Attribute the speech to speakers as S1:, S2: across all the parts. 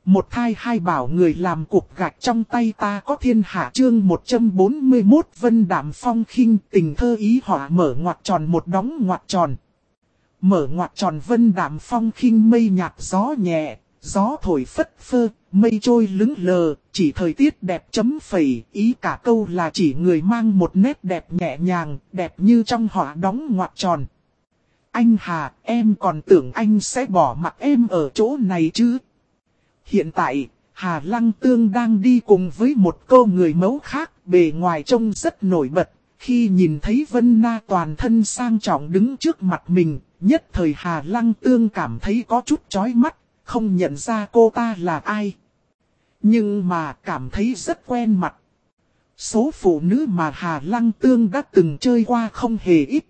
S1: Một thai hai bảo người làm cục gạch trong tay ta có thiên hạ chương 141 Vân Đạm Phong khinh tình thơ ý họa mở ngoặc tròn một đóng ngoặc tròn. Mở ngoặc tròn Vân Đạm Phong khinh mây nhạt gió nhẹ, gió thổi phất phơ, mây trôi lững lờ, chỉ thời tiết đẹp chấm phẩy, ý cả câu là chỉ người mang một nét đẹp nhẹ nhàng, đẹp như trong họa đóng ngoặc tròn. Anh Hà, em còn tưởng anh sẽ bỏ mặc em ở chỗ này chứ? Hiện tại, Hà Lăng Tương đang đi cùng với một cô người mẫu khác, bề ngoài trông rất nổi bật. Khi nhìn thấy Vân Na toàn thân sang trọng đứng trước mặt mình, nhất thời Hà Lăng Tương cảm thấy có chút chói mắt, không nhận ra cô ta là ai. Nhưng mà cảm thấy rất quen mặt. Số phụ nữ mà Hà Lăng Tương đã từng chơi qua không hề ít.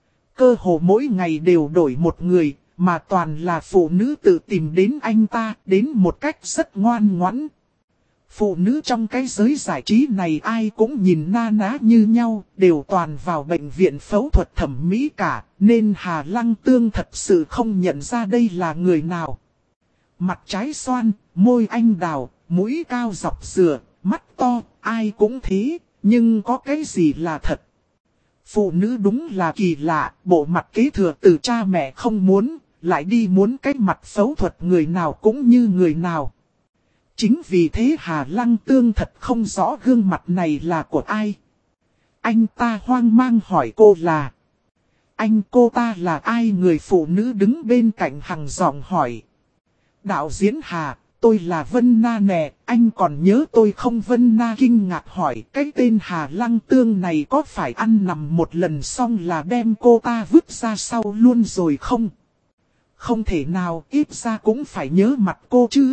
S1: Cơ hồ mỗi ngày đều đổi một người. Mà toàn là phụ nữ tự tìm đến anh ta, đến một cách rất ngoan ngoãn. Phụ nữ trong cái giới giải trí này ai cũng nhìn na ná như nhau, đều toàn vào bệnh viện phẫu thuật thẩm mỹ cả, nên Hà Lăng Tương thật sự không nhận ra đây là người nào. Mặt trái xoan, môi anh đào, mũi cao dọc dừa, mắt to, ai cũng thế, nhưng có cái gì là thật. Phụ nữ đúng là kỳ lạ, bộ mặt kế thừa từ cha mẹ không muốn. Lại đi muốn cái mặt phẫu thuật người nào cũng như người nào. Chính vì thế Hà Lăng Tương thật không rõ gương mặt này là của ai. Anh ta hoang mang hỏi cô là. Anh cô ta là ai? Người phụ nữ đứng bên cạnh hằng giọng hỏi. Đạo diễn Hà, tôi là Vân Na nè, anh còn nhớ tôi không? Vân Na kinh ngạc hỏi cái tên Hà Lăng Tương này có phải ăn nằm một lần xong là đem cô ta vứt ra sau luôn rồi không? Không thể nào, ít ra cũng phải nhớ mặt cô chứ.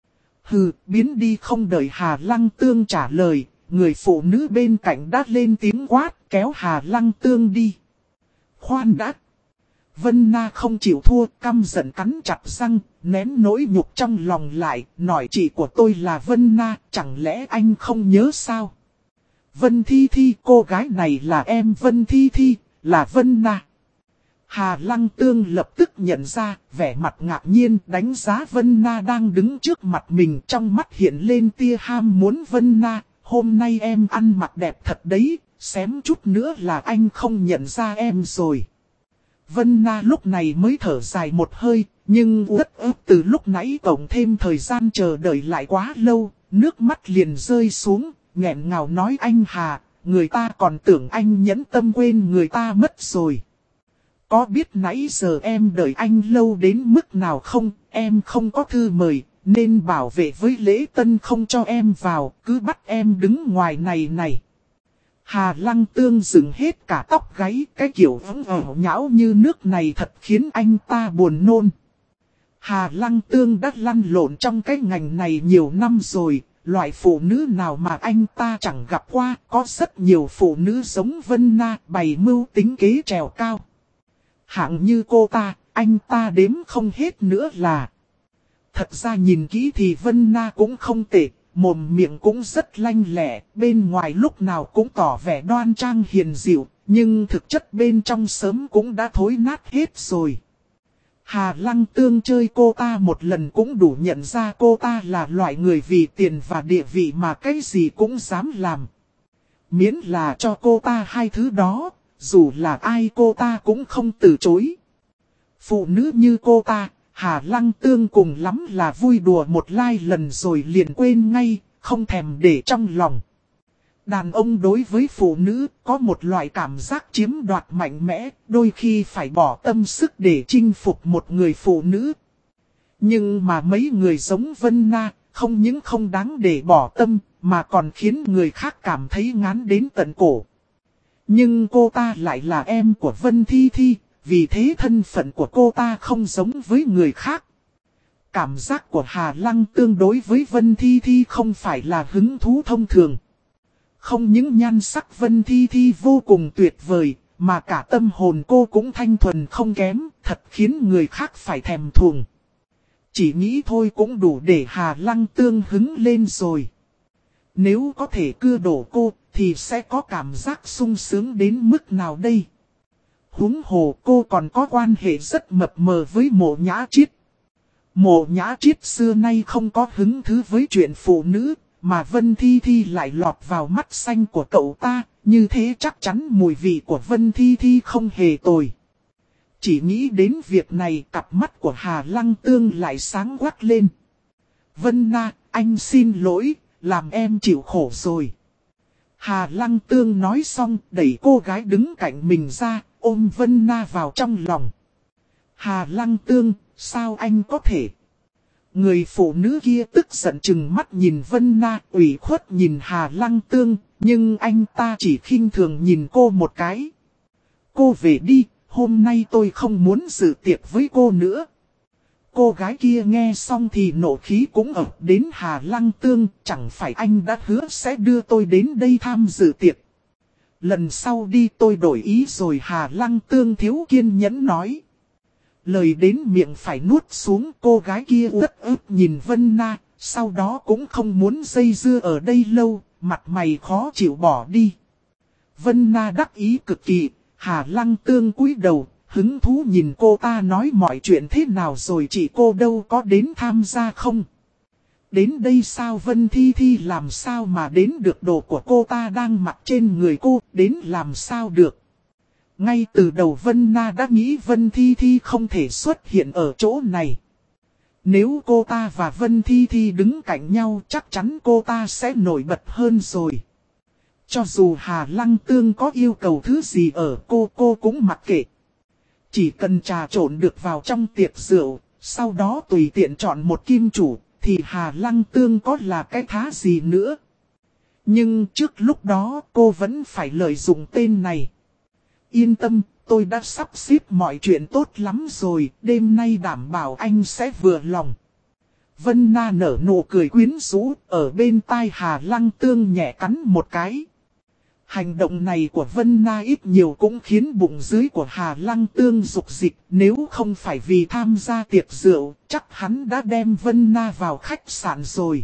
S1: Hừ, biến đi. Không đợi Hà Lăng Tương trả lời, người phụ nữ bên cạnh đã lên tiếng quát, kéo Hà Lăng Tương đi. Khoan đã. Vân Na không chịu thua, căm giận cắn chặt răng, nén nỗi nhục trong lòng lại, nói chị của tôi là Vân Na, chẳng lẽ anh không nhớ sao? Vân Thi Thi, cô gái này là em Vân Thi Thi, là Vân Na. Hà Lăng Tương lập tức nhận ra, vẻ mặt ngạc nhiên đánh giá Vân Na đang đứng trước mặt mình, trong mắt hiện lên tia ham muốn. Vân Na, hôm nay em ăn mặc đẹp thật đấy, xém chút nữa là anh không nhận ra em rồi. Vân Na lúc này mới thở dài một hơi, nhưng uất ức từ lúc nãy tổng thêm thời gian chờ đợi lại quá lâu, nước mắt liền rơi xuống, nghẹn ngào nói anh Hà, người ta còn tưởng anh nhẫn tâm quên người ta mất rồi. Có biết nãy giờ em đợi anh lâu đến mức nào không? Em không có thư mời, nên bảo vệ với lễ tân không cho em vào, cứ bắt em đứng ngoài này này. Hà Lăng Tương dựng hết cả tóc gáy, cái kiểu nhão như nước này thật khiến anh ta buồn nôn. Hà Lăng Tương đã lăn lộn trong cái ngành này nhiều năm rồi, loại phụ nữ nào mà anh ta chẳng gặp qua, có rất nhiều phụ nữ giống Vân Na bày mưu tính kế trèo cao. Hạng như cô ta, anh ta đếm không hết nữa là. Thật ra nhìn kỹ thì Vân Na cũng không tệ, mồm miệng cũng rất lanh lẹ, bên ngoài lúc nào cũng tỏ vẻ đoan trang hiền dịu, nhưng thực chất bên trong sớm cũng đã thối nát hết rồi. Hà Lăng Tương chơi cô ta một lần cũng đủ nhận ra cô ta là loại người vì tiền và địa vị mà cái gì cũng dám làm. Miễn là cho cô ta hai thứ đó. Dù là ai cô ta cũng không từ chối. Phụ nữ như cô ta, Hà Lăng Tương cùng lắm là vui đùa một lần rồi liền quên ngay, không thèm để trong lòng. Đàn ông đối với phụ nữ có một loại cảm giác chiếm đoạt mạnh mẽ, đôi khi phải bỏ tâm sức để chinh phục một người phụ nữ. Nhưng mà mấy người giống Vân Na, không những không đáng để bỏ tâm, mà còn khiến người khác cảm thấy ngán đến tận cổ. Nhưng cô ta lại là em của Vân Thi Thi, vì thế thân phận của cô ta không giống với người khác. Cảm giác của Hà Lăng Tương đối với Vân Thi Thi không phải là hứng thú thông thường. Không những nhan sắc Vân Thi Thi vô cùng tuyệt vời, mà cả tâm hồn cô cũng thanh thuần không kém, thật khiến người khác phải thèm thuồng. Chỉ nghĩ thôi cũng đủ để Hà Lăng Tương hứng lên rồi. Nếu có thể cưa đổ cô, thì sẽ có cảm giác sung sướng đến mức nào đây? Huống hồ cô còn có quan hệ rất mập mờ với Mộ Nhã Chiết. Mộ Nhã Triết xưa nay không có hứng thú với chuyện phụ nữ, mà Vân Thi Thi lại lọt vào mắt xanh của cậu ta, như thế chắc chắn mùi vị của Vân Thi Thi không hề tồi. Chỉ nghĩ đến việc này cặp mắt của Hà Lăng Tương lại sáng quắc lên. Vân Na, anh xin lỗi, làm em chịu khổ rồi. Hà Lăng Tương nói xong đẩy cô gái đứng cạnh mình ra, ôm Vân Na vào trong lòng. Hà Lăng Tương, sao anh có thể? Người phụ nữ kia tức giận chừng mắt nhìn Vân Na, ủy khuất nhìn Hà Lăng Tương, nhưng anh ta chỉ khinh thường nhìn cô một cái. Cô về đi, hôm nay tôi không muốn dự tiệc với cô nữa. Cô gái kia nghe xong thì nộ khí cũng ập đến Hà Lăng Tương, chẳng phải anh đã hứa sẽ đưa tôi đến đây tham dự tiệc. Lần sau đi tôi đổi ý rồi, Hà Lăng Tương thiếu kiên nhẫn nói. Lời đến miệng phải nuốt xuống, cô gái kia uất ức nhìn Vân Na, sau đó cũng không muốn dây dưa ở đây lâu, mặt mày khó chịu bỏ đi. Vân Na đắc ý cực kỳ, Hà Lăng Tương cúi đầu, hứng thú nhìn cô ta nói mọi chuyện thế nào rồi, chị cô đâu có đến tham gia không? Đến đây sao? Vân Thi Thi làm sao mà đến được, đồ của cô ta đang mặc trên người cô, đến làm sao được? Ngay từ đầu Vân Na đã nghĩ Vân Thi Thi không thể xuất hiện ở chỗ này. Nếu cô ta và Vân Thi Thi đứng cạnh nhau chắc chắn cô ta sẽ nổi bật hơn rồi. Cho dù Hà Lăng Tương có yêu cầu thứ gì ở cô cũng mặc kệ. Chỉ cần trà trộn được vào trong tiệc rượu, sau đó tùy tiện chọn một kim chủ, thì Hà Lăng Tương có là cái thá gì nữa. Nhưng trước lúc đó cô vẫn phải lợi dụng tên này. Yên tâm, tôi đã sắp xếp mọi chuyện tốt lắm rồi, đêm nay đảm bảo anh sẽ vừa lòng. Vân Na nở nụ cười quyến rũ, ở bên tai Hà Lăng Tương nhẹ cắn một cái. Hành động này của Vân Na ít nhiều cũng khiến bụng dưới của Hà Lăng Tương rục dịch, nếu không phải vì tham gia tiệc rượu, chắc hắn đã đem Vân Na vào khách sạn rồi.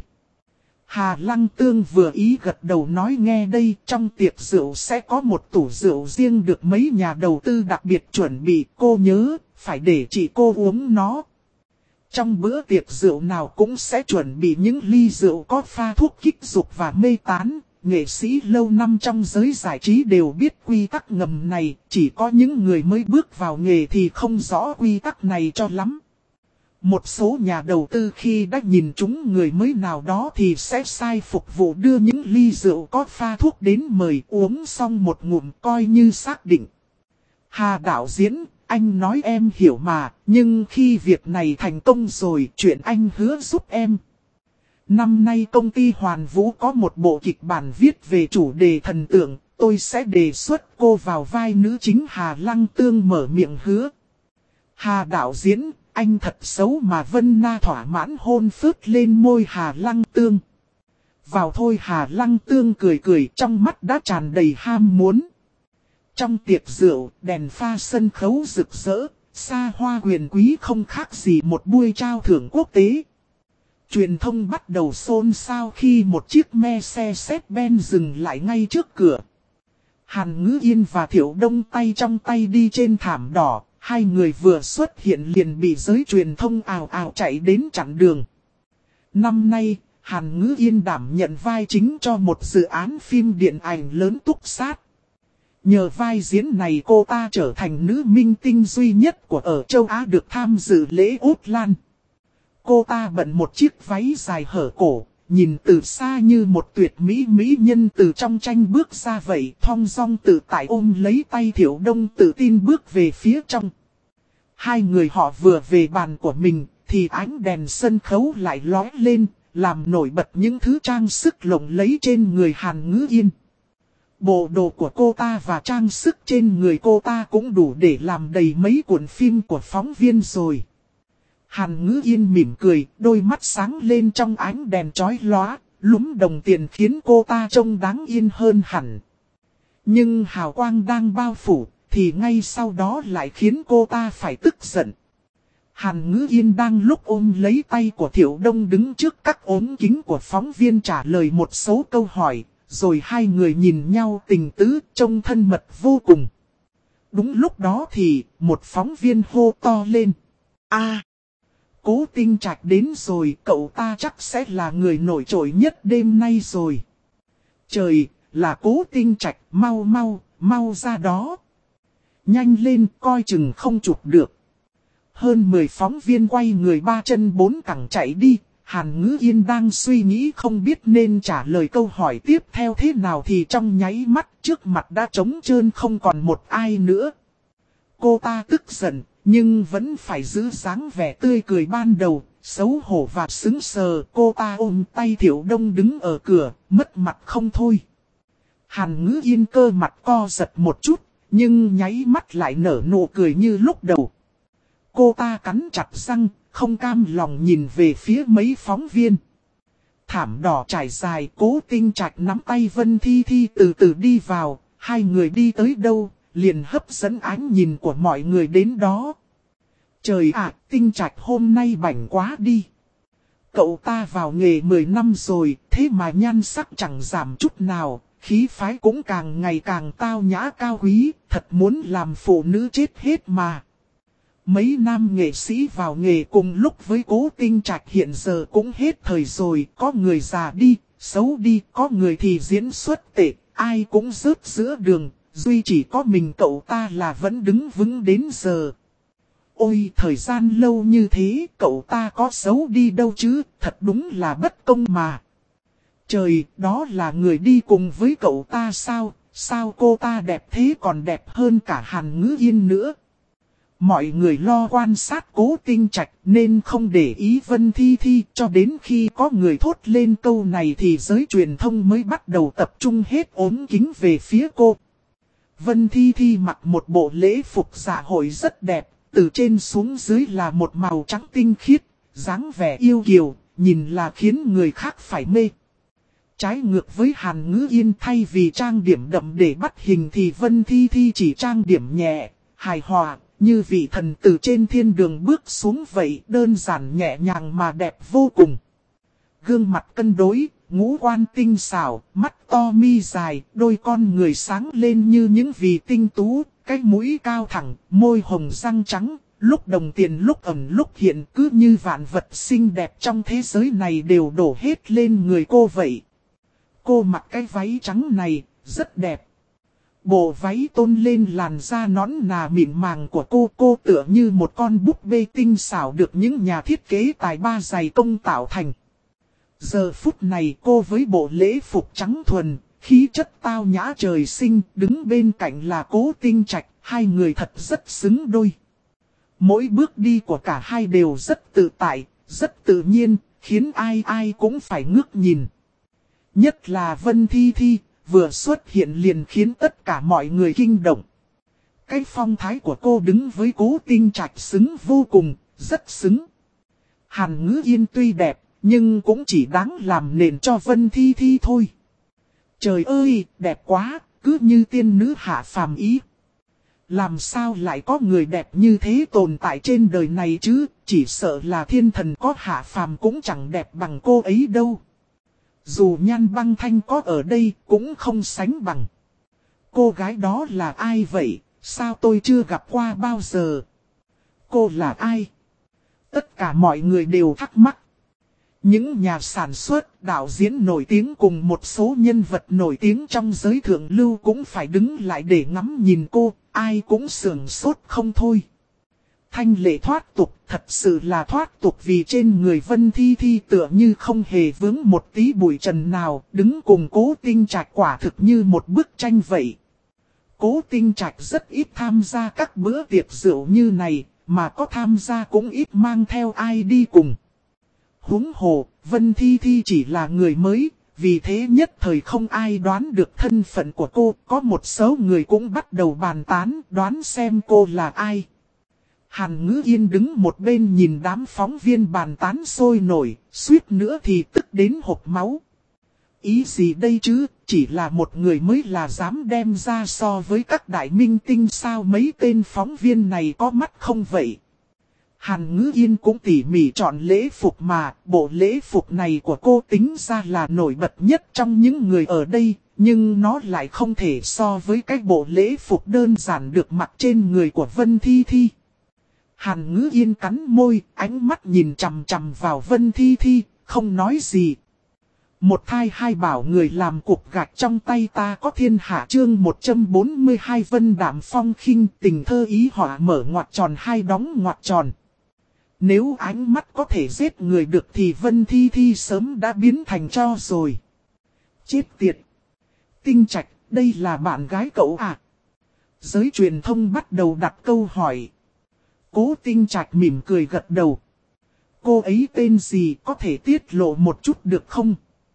S1: Hà Lăng Tương vừa ý gật đầu nói, nghe đây, trong tiệc rượu sẽ có một tủ rượu riêng được mấy nhà đầu tư đặc biệt chuẩn bị, cô nhớ, phải để chị cô uống nó. Trong bữa tiệc rượu nào cũng sẽ chuẩn bị những ly rượu có pha thuốc kích dục và mê tán. Nghệ sĩ lâu năm trong giới giải trí đều biết quy tắc ngầm này, chỉ có những người mới bước vào nghề thì không rõ quy tắc này cho lắm. Một số nhà đầu tư khi đã nhìn trúng người mới nào đó thì sẽ sai phục vụ đưa những ly rượu có pha thuốc đến mời, uống xong một ngụm coi như xác định. Hà đạo diễn, anh nói em hiểu mà, nhưng khi việc này thành công rồi, chuyện anh hứa giúp em. Năm nay công ty Hoàn Vũ có một bộ kịch bản viết về chủ đề thần tượng, tôi sẽ đề xuất cô vào vai nữ chính. Hà Lăng Tương mở miệng hứa. Hà đạo diễn, anh thật xấu mà. Vân Na thỏa mãn hôn phớt lên môi Hà Lăng Tương. Vào thôi. Hà Lăng Tương cười cười, trong mắt đã tràn đầy ham muốn. Trong tiệc rượu, đèn pha sân khấu rực rỡ, xa hoa huyền quý không khác gì một buổi trao thưởng quốc tế. Truyền thông bắt đầu xôn xao khi một chiếc Mercedes-Benz dừng lại ngay trước cửa. Hàn Ngữ Yên và Thiệu Đông tay trong tay đi trên thảm đỏ, hai người vừa xuất hiện liền bị giới truyền thông ào ào chạy đến chặn đường. Năm nay, Hàn Ngữ Yên đảm nhận vai chính cho một dự án phim điện ảnh lớn Túc Sát. Nhờ vai diễn này cô ta trở thành nữ minh tinh duy nhất của ở châu Á được tham dự lễ Út Lan. Cô ta bận một chiếc váy dài hở cổ, nhìn từ xa như một tuyệt mỹ nhân từ trong tranh bước ra vậy, thong dong tự tại ôm lấy tay Thiệu Đông tự tin bước về phía trong. Hai người họ vừa về bàn của mình, thì ánh đèn sân khấu lại lóe lên, làm nổi bật những thứ trang sức lộng lẫy trên người Hàn Ngữ Yên. Bộ đồ của cô ta và trang sức trên người cô ta cũng đủ để làm đầy mấy cuộn phim của phóng viên rồi. Hàn Ngữ Yên mỉm cười, đôi mắt sáng lên trong ánh đèn chói lóa, lúm đồng tiền khiến cô ta trông đáng yên hơn hẳn. Nhưng hào quang đang bao phủ, thì ngay sau đó lại khiến cô ta phải tức giận. Hàn Ngữ Yên đang lúc ôm lấy tay của Thiệu Đông đứng trước các ống kính của phóng viên trả lời một số câu hỏi, rồi hai người nhìn nhau tình tứ, trông thân mật vô cùng. Đúng lúc đó thì, một phóng viên hô to lên. Cố Tinh Trạch đến rồi, cậu ta chắc sẽ là người nổi trội nhất đêm nay rồi. Trời, là Cố Tinh Trạch, mau ra đó. Nhanh lên, coi chừng không chụp được. Hơn 10 phóng viên quay người ba chân bốn cẳng chạy đi. Hàn Ngữ Yên đang suy nghĩ không biết nên trả lời câu hỏi tiếp theo thế nào thì trong nháy mắt trước mặt đã trống trơn không còn một ai nữa. Cô ta tức giận, nhưng vẫn phải giữ dáng vẻ tươi cười ban đầu, xấu hổ và sững sờ. Cô ta ôm tay Thiệu Đông đứng ở cửa, mất mặt không thôi. Hàn Ngữ Yên cơ mặt co giật một chút, nhưng nháy mắt lại nở nụ cười như lúc đầu. Cô ta cắn chặt răng, không cam lòng nhìn về phía mấy phóng viên. Thảm đỏ trải dài, Cố Tinh Trạch nắm tay Vân Thi Thi từ từ đi vào, hai người đi tới đâu, liền hấp dẫn ánh nhìn của mọi người đến đó. Trời ạ, Tinh Trạch hôm nay bảnh quá đi. Cậu ta vào nghề 10 năm rồi, thế mà nhan sắc chẳng giảm chút nào, khí phái cũng càng ngày càng tao nhã cao quý, thật muốn làm phụ nữ chết hết mà. Mấy nam nghệ sĩ vào nghề cùng lúc với Cố Tinh Trạch hiện giờ cũng hết thời rồi, có người già đi, xấu đi, có người thì diễn xuất tệ, ai cũng rớt giữa đường, duy chỉ có mình cậu ta là vẫn đứng vững đến giờ. Ôi, thời gian lâu như thế, cậu ta có xấu đi đâu chứ, thật đúng là bất công mà. Trời, đó là người đi cùng với cậu ta sao, sao cô ta đẹp thế còn đẹp hơn cả Hàn Ngữ Yên nữa. Mọi người lo quan sát Cố Tinh Trạch nên không để ý Vân Thi Thi, cho đến khi có người thốt lên câu này thì giới truyền thông mới bắt đầu tập trung hết ốm kính về phía cô. Vân Thi Thi mặc một bộ lễ phục dạ hội rất đẹp, từ trên xuống dưới là một màu trắng tinh khiết, dáng vẻ yêu kiều, nhìn là khiến người khác phải mê. Trái ngược với Hàn Ngữ Yên, thay vì trang điểm đậm để bắt hình thì Vân Thi Thi chỉ trang điểm nhẹ, hài hòa, như vị thần từ trên thiên đường bước xuống vậy, đơn giản nhẹ nhàng mà đẹp vô cùng. Gương mặt cân đối, ngũ quan tinh xảo, mắt to mi dài, đôi con người sáng lên như những vì tinh tú, cái mũi cao thẳng, môi hồng răng trắng, lúc đồng tiền lúc ẩn lúc hiện, cứ như vạn vật xinh đẹp trong thế giới này đều đổ hết lên người cô vậy. Cô mặc cái váy trắng này, rất đẹp. Bộ váy tôn lên làn da nõn nà mịn màng của cô tựa như một con búp bê tinh xảo được những nhà thiết kế tài ba dày công tạo thành. Giờ phút này cô với bộ lễ phục trắng thuần, khí chất tao nhã trời sinh, đứng bên cạnh là Cố Tinh Trạch, hai người thật rất xứng đôi. Mỗi bước đi của cả hai đều rất tự tại, rất tự nhiên, khiến ai ai cũng phải ngước nhìn. Nhất là Vân Thi Thi, vừa xuất hiện liền khiến tất cả mọi người kinh động. Cái phong thái của cô đứng với Cố Tinh Trạch xứng vô cùng, rất xứng. Hàn Ngữ Yên tuy đẹp, nhưng cũng chỉ đáng làm nền cho Vân Thi Thi thôi. Trời ơi, đẹp quá, cứ như tiên nữ hạ phàm ý. Làm sao lại có người đẹp như thế tồn tại trên đời này chứ, chỉ sợ là thiên thần có hạ phàm cũng chẳng đẹp bằng cô ấy đâu. Dù Nhan Băng Thanh có ở đây cũng không sánh bằng. Cô gái đó là ai vậy? Sao tôi chưa gặp qua bao giờ? Cô là ai? Tất cả mọi người đều thắc mắc. Những nhà sản xuất, đạo diễn nổi tiếng cùng một số nhân vật nổi tiếng trong giới thượng lưu cũng phải đứng lại để ngắm nhìn cô, ai cũng sửng sốt không thôi. Thanh lệ thoát tục, thật sự là thoát tục vì trên người Vân Thi Thi tựa như không hề vướng một tí bụi trần nào, đứng cùng Cố Tinh Trạch quả thực như một bức tranh vậy. Cố Tinh Trạch rất ít tham gia các bữa tiệc rượu như này, mà có tham gia cũng ít mang theo ai đi cùng. Huống hồ, Vân Thi Thi chỉ là người mới, vì thế nhất thời không ai đoán được thân phận của cô, có một số người cũng bắt đầu bàn tán đoán xem cô là ai. Hàn Ngữ Yên đứng một bên nhìn đám phóng viên bàn tán sôi nổi, suýt nữa thì tức đến hộc máu. Ý gì đây chứ, chỉ là một người mới là dám đem ra so với các đại minh tinh sao, mấy tên phóng viên này có mắt không vậy? Hàn Ngữ Yên cũng tỉ mỉ chọn lễ phục mà, bộ lễ phục này của cô tính ra là nổi bật nhất trong những người ở đây, nhưng nó lại không thể so với cái bộ lễ phục đơn giản được mặc trên người của Vân Thi Thi. Hàn Ngữ Yên cắn môi, ánh mắt nhìn chằm chằm vào Vân Thi Thi, không nói gì. Một thai hai bảo người làm cục gạch trong tay ta có thiên hạ chương 142 Vân Đạm Phong khinh tình thơ ý họa mở ngoặc tròn hai đóng ngoặc tròn. Nếu ánh mắt có thể giết người được thì Vân Thi Thi sớm đã biến thành tro rồi. Chết tiệt! Tinh Trạch, đây là bạn gái cậu à? Giới truyền thông bắt đầu đặt câu hỏi. Cố Tinh Trạch mỉm cười gật đầu. Cô ấy tên gì có thể tiết lộ một chút được không?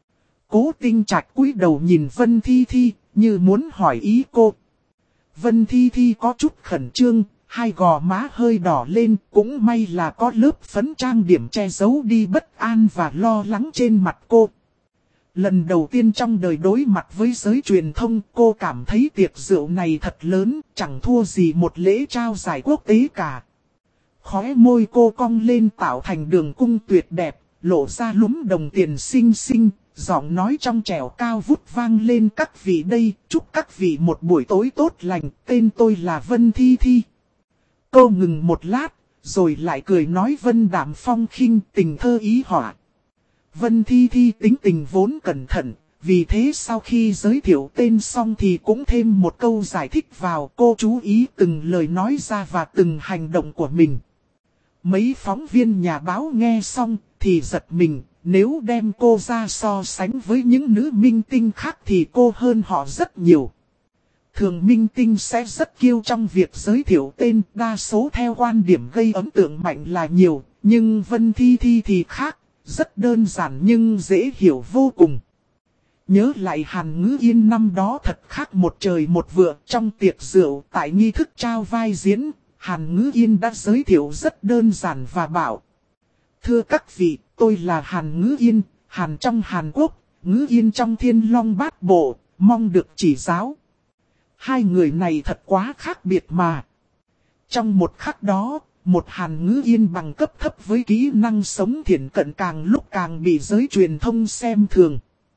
S1: Cố Tinh Trạch cúi đầu nhìn Vân Thi Thi, như muốn hỏi ý cô. Vân Thi Thi có chút khẩn trương, hai gò má hơi đỏ lên, cũng may là có lớp phấn trang điểm che giấu đi bất an và lo lắng trên mặt cô. Lần đầu tiên trong đời đối mặt với giới truyền thông, cô cảm thấy tiệc rượu này thật lớn, chẳng thua gì một lễ trao giải quốc tế cả. Khóe môi cô cong lên tạo thành đường cung tuyệt đẹp, lộ ra lúm đồng tiền xinh xinh, giọng nói trong trẻo cao vút vang lên các vị đây, chúc các vị một buổi tối tốt lành, tên tôi là Vân Thi Thi. Cô ngừng một lát, rồi lại cười nói Vân Đạm Phong khinh tình thơ ý họa. Vân Thi Thi tính tình vốn cẩn thận, vì thế sau khi giới thiệu tên xong thì cũng thêm một câu giải thích vào, cô chú ý từng lời nói ra và từng hành động của mình. Mấy phóng viên nhà báo nghe xong thì giật mình, nếu đem cô ra so sánh với những nữ minh tinh khác thì cô hơn họ rất nhiều. Thường minh tinh sẽ rất kiêu trong việc giới thiệu tên, đa số theo quan điểm gây ấn tượng mạnh là nhiều, nhưng Vân Thi Thi thì khác, rất đơn giản nhưng dễ hiểu vô cùng. Nhớ lại Hàn Ngữ Yên năm đó thật khác một trời một vực trong tiệc rượu tại nghi thức trao vai diễn, Hàn Ngữ Yên đã giới thiệu rất đơn giản và bảo. Thưa các vị, tôi là Hàn Ngữ Yên, Hàn trong Hàn Quốc, Ngữ Yên trong Thiên Long Bát Bộ, mong được chỉ giáo. Hai người này thật quá khác biệt mà. Trong một khắc đó, một Hàn Ngữ Yên bằng cấp thấp với kỹ năng sống thiển cận càng lúc càng bị giới truyền thông xem thường.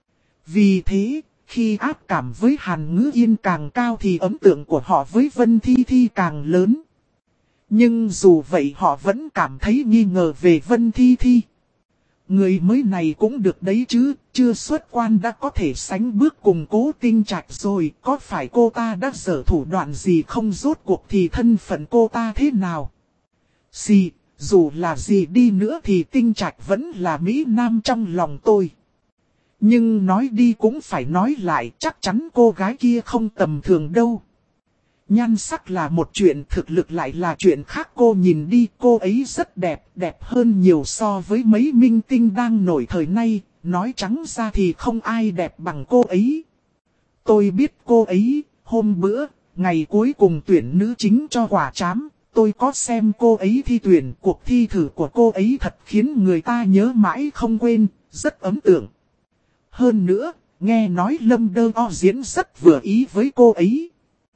S1: Vì thế, khi ác cảm với Hàn Ngữ Yên càng cao thì ấn tượng của họ với Vân Thi Thi càng lớn. Nhưng dù vậy họ vẫn cảm thấy nghi ngờ về Vân Thi Thi. Người mới này cũng được đấy chứ, chưa xuất quan đã có thể sánh bước cùng Cố Tinh Trạch rồi, có phải cô ta đã giở thủ đoạn gì không, rốt cuộc thì thân phận cô ta thế nào? Dù là gì đi nữa thì Tinh Trạch vẫn là Mỹ Nam trong lòng tôi. Nhưng nói đi cũng phải nói lại, chắc chắn cô gái kia không tầm thường đâu. Nhan sắc là một chuyện, thực lực lại là chuyện khác. Cô nhìn đi, cô ấy rất đẹp, đẹp hơn nhiều so với mấy minh tinh đang nổi thời nay. Nói trắng ra thì không ai đẹp bằng cô ấy. Tôi biết cô ấy, hôm bữa, ngày cuối cùng tuyển nữ chính cho quả trám. Tôi có xem cô ấy thi tuyển, cuộc thi thử của cô ấy thật khiến người ta nhớ mãi không quên, rất ấn tượng. Hơn nữa, nghe nói Lâm Đơ O diễn rất vừa ý với cô ấy.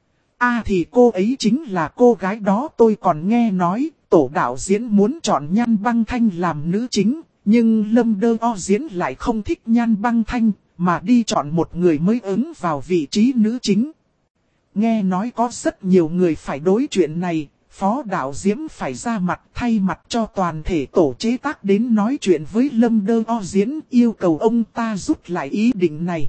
S1: Thì cô ấy chính là cô gái đó. Tôi còn nghe nói tổ đạo diễn muốn chọn Nhan Băng Thanh làm nữ chính, nhưng Lâm Đơ O diễn lại không thích Nhan Băng Thanh, mà đi chọn một người mới ứng vào vị trí nữ chính. Nghe nói có rất nhiều người phải đối chuyện này, phó đạo diễn phải ra mặt thay mặt cho toàn thể tổ chế tác đến nói chuyện với Lâm Đơ O diễn, yêu cầu ông ta rút lại ý định này.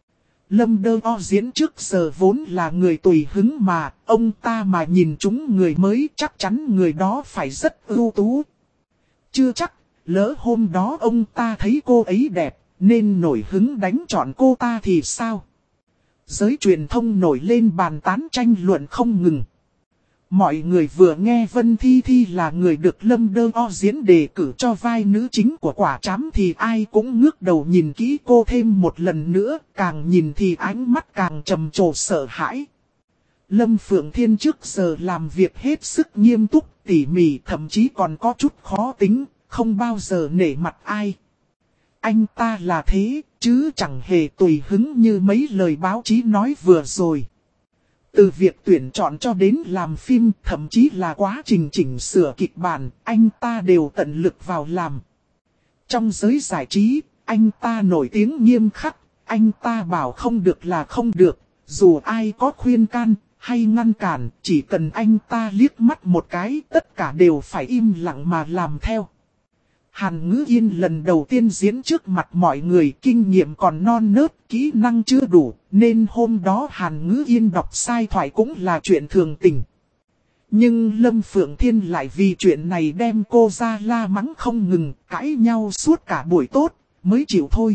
S1: Lâm Đơ O diễn trước giờ vốn là người tùy hứng mà, ông ta mà nhìn chúng người mới chắc chắn người đó phải rất ưu tú. Chưa chắc, lỡ hôm đó ông ta thấy cô ấy đẹp, nên nổi hứng đánh chọn cô ta thì sao? Giới truyền thông nổi lên bàn tán tranh luận không ngừng. Mọi người vừa nghe Vân Thi Thi là người được Lâm Đơ O diễn đề cử cho vai nữ chính của quả trám thì ai cũng ngước đầu nhìn kỹ cô thêm một lần nữa, càng nhìn thì ánh mắt càng trầm trồ sợ hãi. Lâm Phượng Thiên trước giờ làm việc hết sức nghiêm túc, tỉ mỉ, thậm chí còn có chút khó tính, không bao giờ nể mặt ai. Anh ta là thế, chứ chẳng hề tùy hứng như mấy lời báo chí nói vừa rồi. Từ việc tuyển chọn cho đến làm phim, thậm chí là quá trình chỉnh sửa kịch bản, anh ta đều tận lực vào làm. Trong giới giải trí, anh ta nổi tiếng nghiêm khắc, anh ta bảo không được là không được, dù ai có khuyên can, hay ngăn cản, chỉ cần anh ta liếc mắt một cái, tất cả đều phải im lặng mà làm theo. Hàn Ngữ Yên lần đầu tiên diễn trước mặt mọi người, kinh nghiệm còn non nớt, kỹ năng chưa đủ, nên hôm đó Hàn Ngữ Yên đọc sai thoại cũng là chuyện thường tình. Nhưng Lâm Phượng Thiên lại vì chuyện này đem cô ra la mắng không ngừng, cãi nhau suốt cả buổi tốt, mới chịu thôi.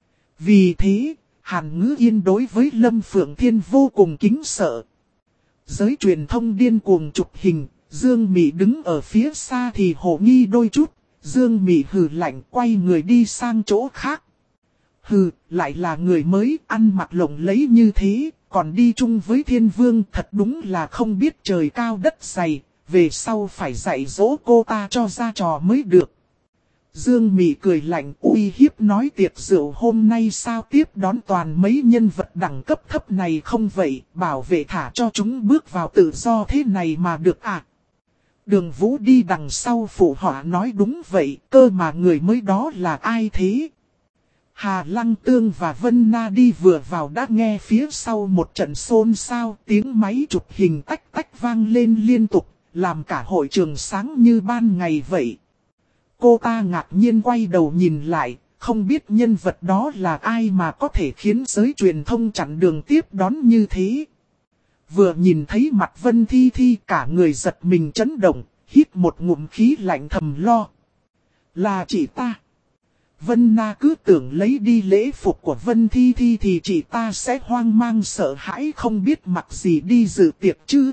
S1: Vì thế, Hàn Ngữ Yên đối với Lâm Phượng Thiên vô cùng kính sợ. Giới truyền thông điên cuồng chụp hình, Dương Mị đứng ở phía xa thì hồ nghi đôi chút. Dương Mị hừ lạnh quay người đi sang chỗ khác. Hừ, lại là người mới ăn mặc lộng lẫy như thế, còn đi chung với Thiên Vương, thật đúng là không biết trời cao đất dày, về sau phải dạy dỗ cô ta cho ra trò mới được. Dương Mị cười lạnh uy hiếp nói tiệc rượu hôm nay sao tiếp đón toàn mấy nhân vật đẳng cấp thấp này không vậy, bảo vệ thả cho chúng bước vào tự do thế này mà được à. Đường Vũ đi đằng sau phụ họa nói đúng vậy, cơ mà người mới đó là ai thế? Hà Lăng Tương và Vân Na đi vừa vào đã nghe phía sau một trận xôn xao, tiếng máy chụp hình tách tách vang lên liên tục, làm cả hội trường sáng như ban ngày vậy. Cô ta ngạc nhiên quay đầu nhìn lại, không biết nhân vật đó là ai mà có thể khiến giới truyền thông chặn đường tiếp đón như thế. Vừa nhìn thấy mặt Vân Thi Thi cả người giật mình chấn động, hít một ngụm khí lạnh thầm lo. Là chị ta. Vân Na cứ tưởng lấy đi lễ phục của Vân Thi Thi thì chị ta sẽ hoang mang sợ hãi không biết mặc gì đi dự tiệc chứ.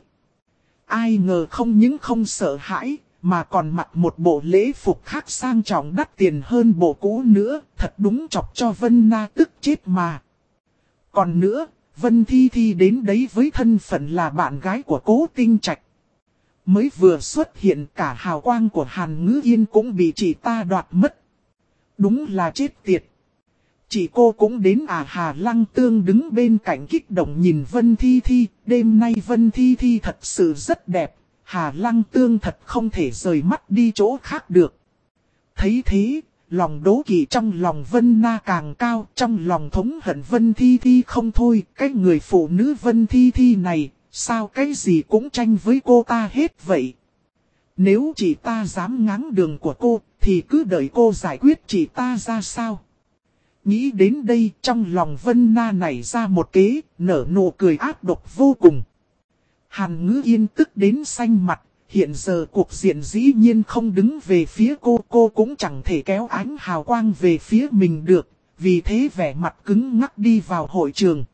S1: Ai ngờ không những không sợ hãi, mà còn mặc một bộ lễ phục khác sang trọng đắt tiền hơn bộ cũ nữa, thật đúng chọc cho Vân Na tức chết mà. Còn nữa, Vân Thi Thi đến đấy với thân phận là bạn gái của Cố Tinh Trạch. Mới vừa xuất hiện cả hào quang của Hàn Ngữ Yên cũng bị chị ta đoạt mất. Đúng là chết tiệt. Chị cô cũng đến à? Hà Lăng Tương đứng bên cạnh kích động nhìn Vân Thi Thi. Đêm nay Vân Thi Thi thật sự rất đẹp. Hà Lăng Tương thật không thể rời mắt đi chỗ khác được. Thấy thế, lòng đố kỵ trong lòng Vân Na càng cao, trong lòng thống hận Vân Thi Thi không thôi. Cái người phụ nữ Vân Thi Thi này, sao cái gì cũng tranh với cô ta hết vậy? Nếu chị ta dám ngáng đường của cô, thì cứ đợi cô giải quyết chị ta ra sao? Nghĩ đến đây, trong lòng Vân Na nảy ra một kế, nở nụ cười ác độc vô cùng. Hàn Ngữ Yên tức đến xanh mặt, hiện giờ cuộc diện dĩ nhiên không đứng về phía cô cũng chẳng thể kéo ánh hào quang về phía mình được, vì thế vẻ mặt cứng ngắc đi vào hội trường.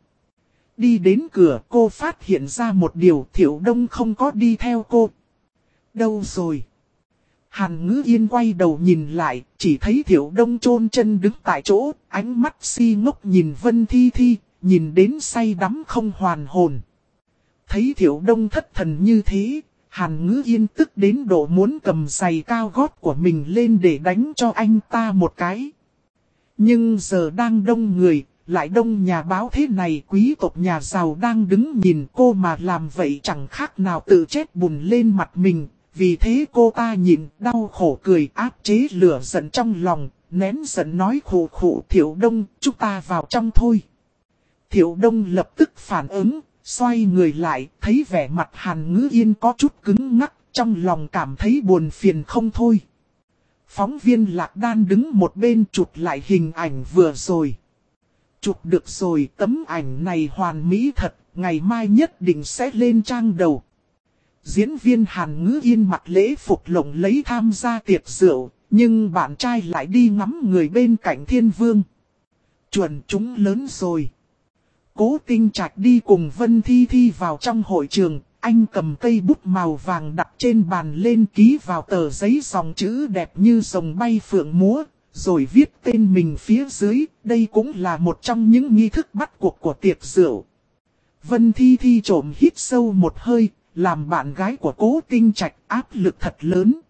S1: Đi đến cửa cô phát hiện ra một điều, Thiệu Đông không có đi theo cô. Đâu rồi? Hàn Ngữ Yên quay đầu nhìn lại, chỉ thấy Thiệu Đông chôn chân đứng tại chỗ, ánh mắt si ngốc nhìn Vân Thi Thi, nhìn đến say đắm không hoàn hồn. Thấy Thiệu Đông thất thần như thế, Hàn Ngữ Yên tức đến độ muốn cầm giày cao gót của mình lên để đánh cho anh ta một cái. Nhưng giờ đang đông người, lại đông nhà báo thế này, quý tộc nhà giàu đang đứng nhìn cô mà làm vậy chẳng khác nào tự chết bùn lên mặt mình. Vì thế cô ta nhịn đau khổ cười áp chế lửa giận trong lòng, nén giận nói khổ khổ Thiệu Đông, chúng ta vào trong thôi. Thiệu Đông lập tức phản ứng, xoay người lại, thấy vẻ mặt Hàn Ngữ Yên có chút cứng ngắc, trong lòng cảm thấy buồn phiền không thôi. Phóng viên Lạc Đan đứng một bên chụp lại hình ảnh vừa rồi. Chụp được rồi, tấm ảnh này hoàn mỹ thật, ngày mai nhất định sẽ lên trang đầu. Diễn viên Hàn Ngữ Yên mặc lễ phục lộng lẫy tham gia tiệc rượu, nhưng bạn trai lại đi ngắm người bên cạnh Thiên Vương. Chuẩn chúng lớn rồi. Cố Tinh Trạch đi cùng Vân Thi Thi vào trong hội trường, anh cầm cây bút màu vàng đặt trên bàn lên ký vào tờ giấy dòng chữ đẹp như rồng bay phượng múa, rồi viết tên mình phía dưới, đây cũng là một trong những nghi thức bắt cuộc của tiệc rượu. Vân Thi Thi trộm hít sâu một hơi, làm bạn gái của Cố Tinh Trạch áp lực thật lớn.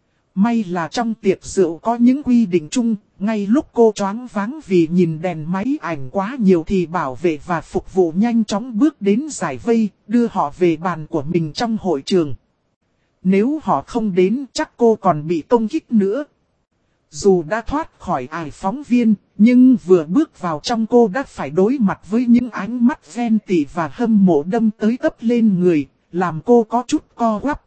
S1: May là trong tiệc rượu có những quy định chung, ngay lúc cô choáng váng vì nhìn đèn máy ảnh quá nhiều thì bảo vệ và phục vụ nhanh chóng bước đến giải vây, đưa họ về bàn của mình trong hội trường. Nếu họ không đến chắc cô còn bị công kích nữa. Dù đã thoát khỏi ải phóng viên, nhưng vừa bước vào trong cô đã phải đối mặt với những ánh mắt ghen tị và hâm mộ đâm tới tấp lên người, làm cô có chút co quắp.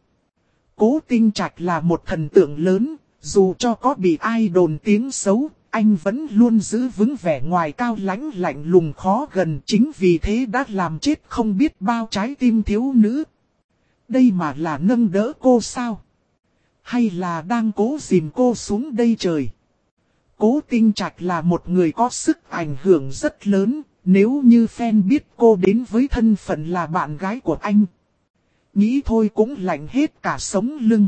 S1: Cố Tinh Trạch là một thần tượng lớn, dù cho có bị ai đồn tiếng xấu, anh vẫn luôn giữ vững vẻ ngoài cao lãnh lạnh lùng khó gần, chính vì thế đã làm chết không biết bao trái tim thiếu nữ. Đây mà là nâng đỡ cô sao? Hay là đang cố dìm cô xuống đây trời? Cố Tinh Trạch là một người có sức ảnh hưởng rất lớn, nếu như fan biết cô đến với thân phận là bạn gái của anh. Nghĩ thôi cũng lạnh hết cả sống lưng.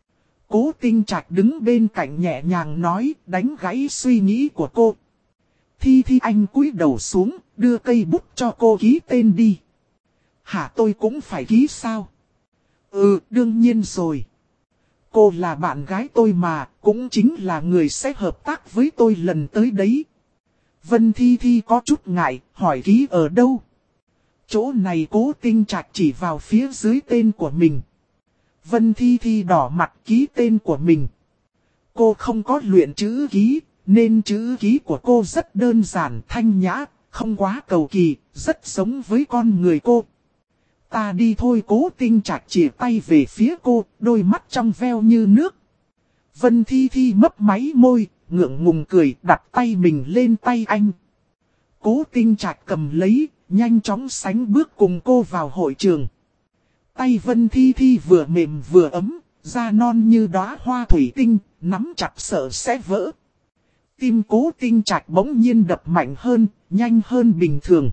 S1: Cố Tinh Trạch đứng bên cạnh nhẹ nhàng nói, đánh gãy suy nghĩ của cô. Thi anh cúi đầu xuống, đưa cây bút cho cô ký tên đi. Hả, tôi cũng phải ký sao? Ừ, đương nhiên rồi. Cô là bạn gái tôi mà, cũng chính là người sẽ hợp tác với tôi lần tới đấy. Vân Thi có chút ngại, hỏi ký ở đâu? Chỗ này. Cố Tinh Trạch chỉ vào phía dưới tên của mình. Vân Thi đỏ mặt ký tên của mình. Cô không có luyện chữ ký, nên chữ ký của cô rất đơn giản, thanh nhã, không quá cầu kỳ, rất giống với con người cô. Ta đi thôi. Cố Tinh Trạch chìa tay về phía cô, đôi mắt trong veo như nước. Vân Thi mấp máy môi, ngượng ngùng cười, đặt tay mình lên tay anh. Cố Tinh Trạch cầm lấy, nhanh chóng sánh bước cùng cô vào hội trường. Tay Vân Thi vừa mềm vừa ấm, da non như đóa hoa thủy tinh, nắm chặt sợ sẽ vỡ. Tim Cố Tinh Trạch bỗng nhiên đập mạnh hơn, nhanh hơn bình thường.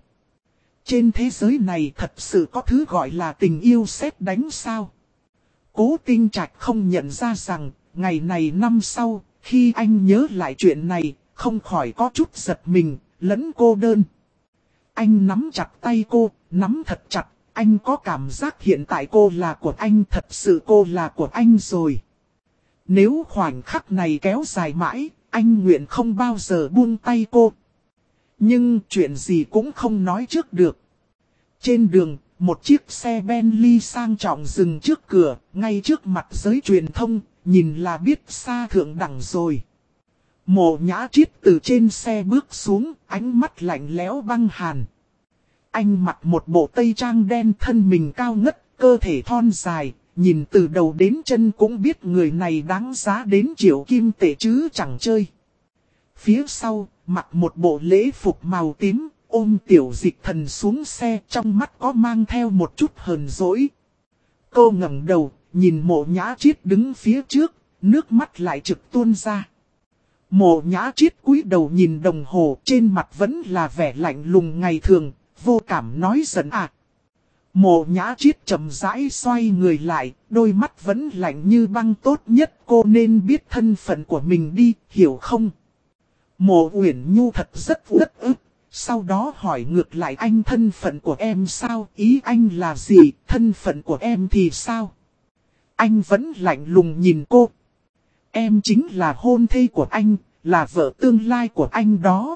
S1: Trên thế giới này thật sự có thứ gọi là tình yêu sét đánh sao? Cố Tinh Trạch không nhận ra rằng, ngày này năm sau, khi anh nhớ lại chuyện này, không khỏi có chút giật mình, lẫn cô đơn. Anh nắm chặt tay cô, nắm thật chặt, anh có cảm giác hiện tại cô là của anh, thật sự cô là của anh rồi. Nếu khoảnh khắc này kéo dài mãi, anh nguyện không bao giờ buông tay cô. Nhưng chuyện gì cũng không nói trước được. Trên đường, một chiếc xe Bentley sang trọng dừng trước cửa, ngay trước mặt giới truyền thông, nhìn là biết xa thượng đẳng rồi. Mộ Nhã Triết từ trên xe bước xuống, ánh mắt lạnh lẽo băng hàn. Anh mặc một bộ tây trang đen, thân mình cao ngất, cơ thể thon dài, nhìn từ đầu đến chân cũng biết người này đáng giá đến triệu kim tệ chứ chẳng chơi. Phía sau, mặc một bộ lễ phục màu tím, ôm Tiểu Dịch Thần xuống xe, trong mắt có mang theo một chút hờn dỗi. Cô ngẩng đầu, nhìn Mộ Nhã Triết đứng phía trước, nước mắt lại trực tuôn ra. Mộ Nhã Triết cúi đầu nhìn đồng hồ, trên mặt vẫn là vẻ lạnh lùng ngày thường, vô cảm nói giận à. Mộ Nhã Triết chậm rãi xoay người lại, đôi mắt vẫn lạnh như băng. Tốt nhất cô nên biết thân phận của mình đi, hiểu không? Mộ Uyển Nhu thật rất uất ức, sau đó hỏi ngược lại, anh thân phận của em sao? Ý anh là gì? Thân phận của em thì sao? Anh vẫn lạnh lùng nhìn cô. Em chính là hôn thê của anh, là vợ tương lai của anh đó.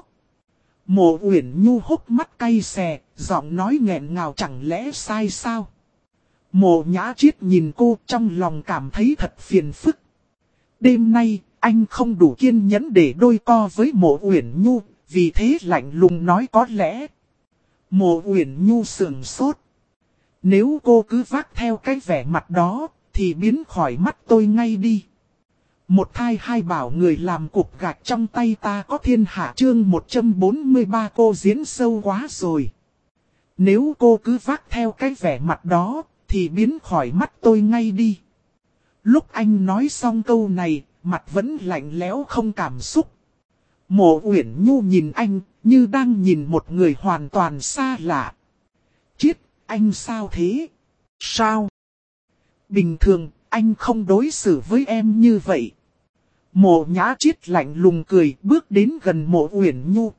S1: Mộ Uyển Nhu hốc mắt cay xè, giọng nói nghẹn ngào, chẳng lẽ sai sao? Mộ Nhã Triết nhìn cô, trong lòng cảm thấy thật phiền phức. Đêm nay, anh không đủ kiên nhẫn để đôi co với Mộ Uyển Nhu, vì thế lạnh lùng nói có lẽ. Mộ Uyển Nhu sườn sốt. Nếu cô cứ vác theo cái vẻ mặt đó, thì biến khỏi mắt tôi ngay đi. Một thai hai bảo người làm cục gạch trong tay ta có thiên hạ, chương 143. Cô diễn sâu quá rồi. Nếu cô cứ vác theo cái vẻ mặt đó, thì biến khỏi mắt tôi ngay đi. Lúc anh nói xong câu này, mặt vẫn lạnh lẽo không cảm xúc. Mộ Uyển Nhu nhìn anh, như đang nhìn một người hoàn toàn xa lạ. Triết, anh sao thế? Sao? Bình thường, anh không đối xử với em như vậy. Mộ Nhã Triết lạnh lùng cười, bước đến gần Mộ Uyển Nhu.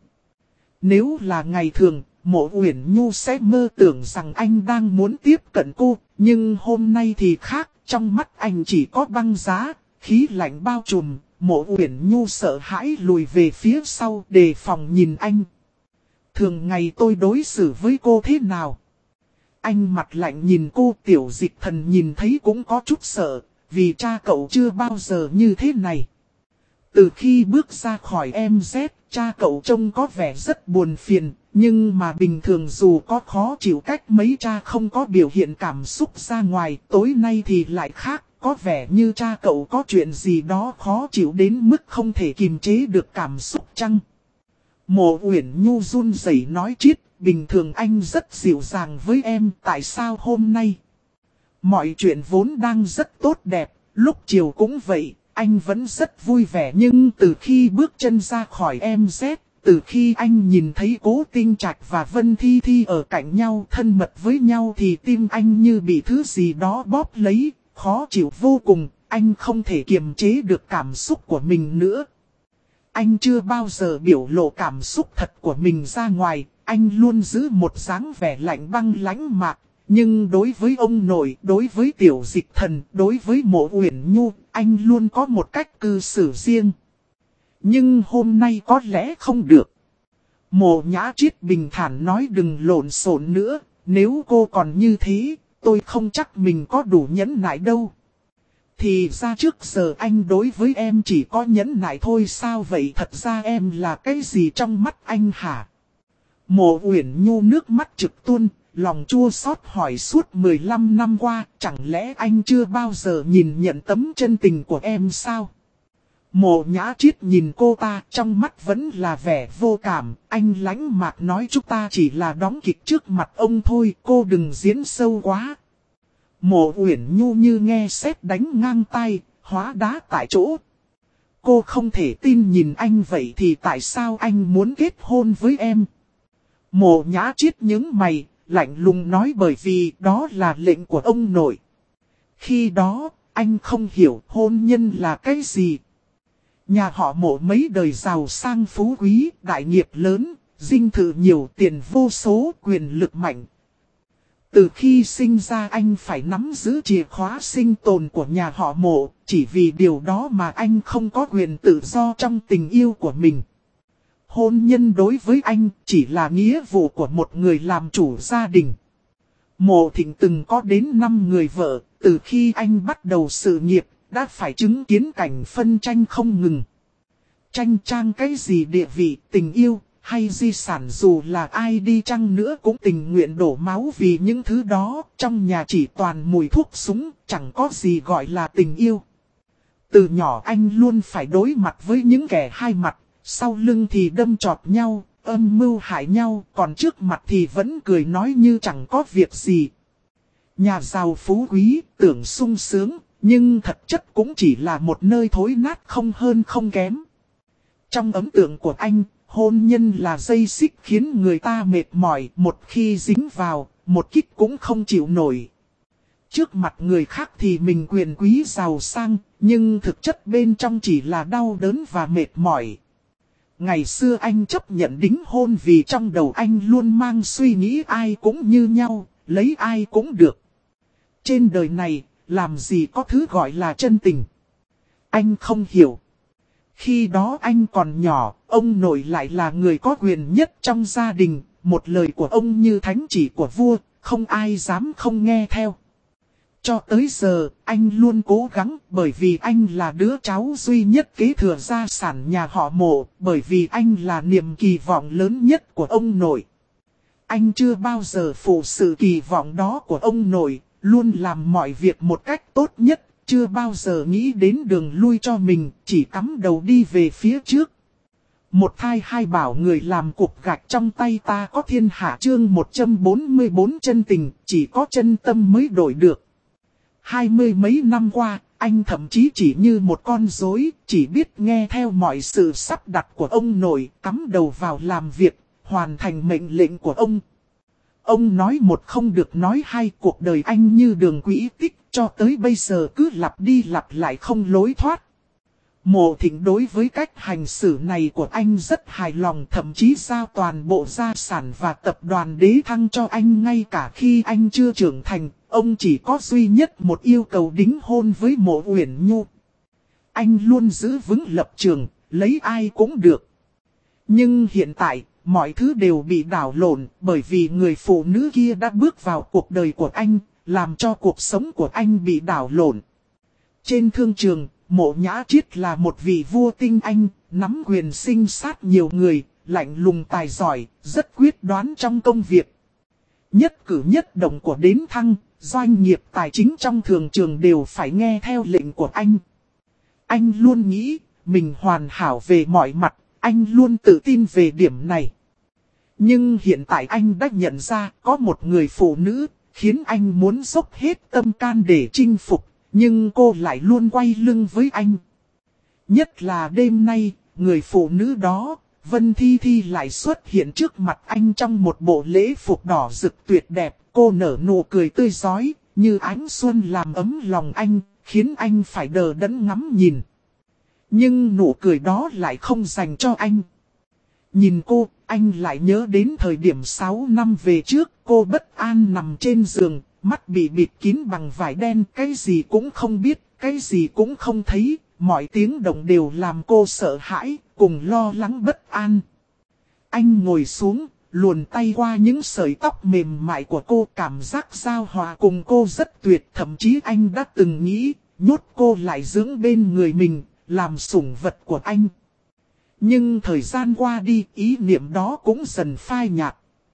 S1: Nếu là ngày thường, Mộ Uyển Nhu sẽ mơ tưởng rằng anh đang muốn tiếp cận cô, nhưng hôm nay thì khác, trong mắt anh chỉ có băng giá, khí lạnh bao trùm. Mộ Uyển Nhu sợ hãi lùi về phía sau, đề phòng nhìn anh. Thường ngày tôi đối xử với cô thế nào? Anh mặt lạnh nhìn cô. Tiểu Dịch Thần nhìn thấy cũng có chút sợ, vì cha cậu chưa bao giờ như thế này. Từ khi bước ra khỏi MZ, cha cậu trông có vẻ rất buồn phiền, nhưng mà bình thường dù có khó chịu cách mấy cha không có biểu hiện cảm xúc ra ngoài, tối nay thì lại khác, có vẻ như cha cậu có chuyện gì đó khó chịu đến mức không thể kiềm chế được cảm xúc chăng? Mộ Uyển Nhu run rẩy nói Triết, bình thường anh rất dịu dàng với em, tại sao hôm nay? Mọi chuyện vốn đang rất tốt đẹp, lúc chiều cũng vậy, anh vẫn rất vui vẻ nhưng từ khi bước chân ra khỏi MZ, từ khi anh nhìn thấy Cố Tinh Trạch và Vân Thi Thi ở cạnh nhau thân mật với nhau thì tim anh như bị thứ gì đó bóp lấy, khó chịu vô cùng, anh không thể kiềm chế được cảm xúc của mình nữa. Anh chưa bao giờ biểu lộ cảm xúc thật của mình ra ngoài, anh luôn giữ một dáng vẻ lạnh băng lãnh mạc. Nhưng đối với ông nội, đối với Tiểu Dịch Thần, đối với Mộ Uyển Nhu, anh luôn có một cách cư xử riêng. Nhưng hôm nay có lẽ không được. Mộ Nhã Triết bình thản nói đừng lộn xộn nữa, nếu cô còn như thế, tôi không chắc mình có đủ nhẫn nại đâu. Thì ra trước giờ anh đối với em chỉ có nhẫn nại thôi sao vậy, thật ra em là cái gì trong mắt anh hả? Mộ Uyển Nhu nước mắt trực tuôn. Lòng chua xót hỏi suốt 15 năm qua, chẳng lẽ anh chưa bao giờ nhìn nhận tấm chân tình của em sao? Mộ Nhã Triết nhìn cô ta, trong mắt vẫn là vẻ vô cảm, anh lãnh mạc nói chúng ta chỉ là đóng kịch trước mặt ông thôi, cô đừng diễn sâu quá. Mộ Uyển Nhu như nghe sét đánh ngang tay, hóa đá tại chỗ. Cô không thể tin nhìn anh vậy thì tại sao anh muốn kết hôn với em? Mộ Nhã Triết nhướng mày. Lạnh lùng nói bởi vì đó là lệnh của ông nội. Khi đó, anh không hiểu hôn nhân là cái gì. Nhà họ Mộ mấy đời giàu sang phú quý, đại nghiệp lớn, dinh thự nhiều, tiền vô số, quyền lực mạnh. Từ khi sinh ra anh phải nắm giữ chìa khóa sinh tồn của nhà họ Mộ, chỉ vì điều đó mà anh không có quyền tự do trong tình yêu của mình. Hôn nhân đối với anh chỉ là nghĩa vụ của một người làm chủ gia đình. Mộ Thịnh từng có đến 5 người vợ, từ khi anh bắt đầu sự nghiệp, đã phải chứng kiến cảnh phân tranh không ngừng. Tranh trang cái gì địa vị, tình yêu, hay di sản dù là ai đi chăng nữa cũng tình nguyện đổ máu vì những thứ đó, trong nhà chỉ toàn mùi thuốc súng, chẳng có gì gọi là tình yêu. Từ nhỏ anh luôn phải đối mặt với những kẻ hai mặt. Sau lưng thì đâm chọt nhau, âm mưu hại nhau, còn trước mặt thì vẫn cười nói như chẳng có việc gì. Nhà giàu phú quý, tưởng sung sướng, nhưng thật chất cũng chỉ là một nơi thối nát không hơn không kém. Trong ấn tượng của anh, hôn nhân là dây xích khiến người ta mệt mỏi, một khi dính vào, một kích cũng không chịu nổi. Trước mặt người khác thì mình quyền quý giàu sang, nhưng thực chất bên trong chỉ là đau đớn và mệt mỏi. Ngày xưa anh chấp nhận đính hôn vì trong đầu anh luôn mang suy nghĩ ai cũng như nhau, lấy ai cũng được. Trên đời này, làm gì có thứ gọi là chân tình. Anh không hiểu. Khi đó anh còn nhỏ, ông nội lại là người có quyền nhất trong gia đình, một lời của ông như thánh chỉ của vua, không ai dám không nghe theo. Cho tới giờ, anh luôn cố gắng bởi vì anh là đứa cháu duy nhất kế thừa gia sản nhà họ Mộ, bởi vì anh là niềm kỳ vọng lớn nhất của ông nội. Anh chưa bao giờ phụ sự kỳ vọng đó của ông nội, luôn làm mọi việc một cách tốt nhất, chưa bao giờ nghĩ đến đường lui cho mình, chỉ cắm đầu đi về phía trước. Một thai hai bảo người làm cục gạch trong tay ta có thiên hạ chương 144 chân tình, chỉ có chân tâm mới đổi được. 20 mấy năm qua, anh thậm chí chỉ như một con rối, chỉ biết nghe theo mọi sự sắp đặt của ông nội, cắm đầu vào làm việc, hoàn thành mệnh lệnh của ông. Ông nói một không được nói hai, cuộc đời anh như đường quỹ tích, cho tới bây giờ cứ lặp đi lặp lại không lối thoát. Mộ Thịnh đối với cách hành xử này của anh rất hài lòng, thậm chí giao toàn bộ gia sản và tập đoàn Đế Thăng cho anh ngay cả khi anh chưa trưởng thành. Ông chỉ có duy nhất một yêu cầu đính hôn với Mộ Uyển Nhu. Anh luôn giữ vững lập trường, lấy ai cũng được. Nhưng hiện tại, mọi thứ đều bị đảo lộn bởi vì người phụ nữ kia đã bước vào cuộc đời của anh, làm cho cuộc sống của anh bị đảo lộn. Trên thương trường, Mộ Nhã Chiết là một vị vua tinh anh, nắm quyền sinh sát nhiều người, lạnh lùng tài giỏi, rất quyết đoán trong công việc. Nhất cử nhất động của Đến Thăng, doanh nghiệp tài chính trong thường trường đều phải nghe theo lệnh của anh. Anh luôn nghĩ mình hoàn hảo về mọi mặt, anh luôn tự tin về điểm này. Nhưng hiện tại anh đã nhận ra có một người phụ nữ, khiến anh muốn dốc hết tâm can để chinh phục, nhưng cô lại luôn quay lưng với anh. Nhất là đêm nay, người phụ nữ đó, Vân Thi Thi lại xuất hiện trước mặt anh trong một bộ lễ phục đỏ rực tuyệt đẹp. Cô nở nụ cười tươi rói, như ánh xuân làm ấm lòng anh, khiến anh phải đờ đẫn ngắm nhìn. Nhưng nụ cười đó lại không dành cho anh. Nhìn cô, anh lại nhớ đến thời điểm 6 năm về trước, cô bất an nằm trên giường, mắt bị bịt kín bằng vải đen, cái gì cũng không biết, cái gì cũng không thấy, mọi tiếng động đều làm cô sợ hãi, cùng lo lắng bất an. Anh ngồi xuống, luồn tay qua những sợi tóc mềm mại của cô, cảm giác giao hòa cùng cô rất tuyệt, thậm chí anh đã từng nghĩ, nhốt cô lại dưỡng bên người mình, làm sủng vật của anh. Nhưng thời gian qua đi, ý niệm đó cũng dần phai nhạt.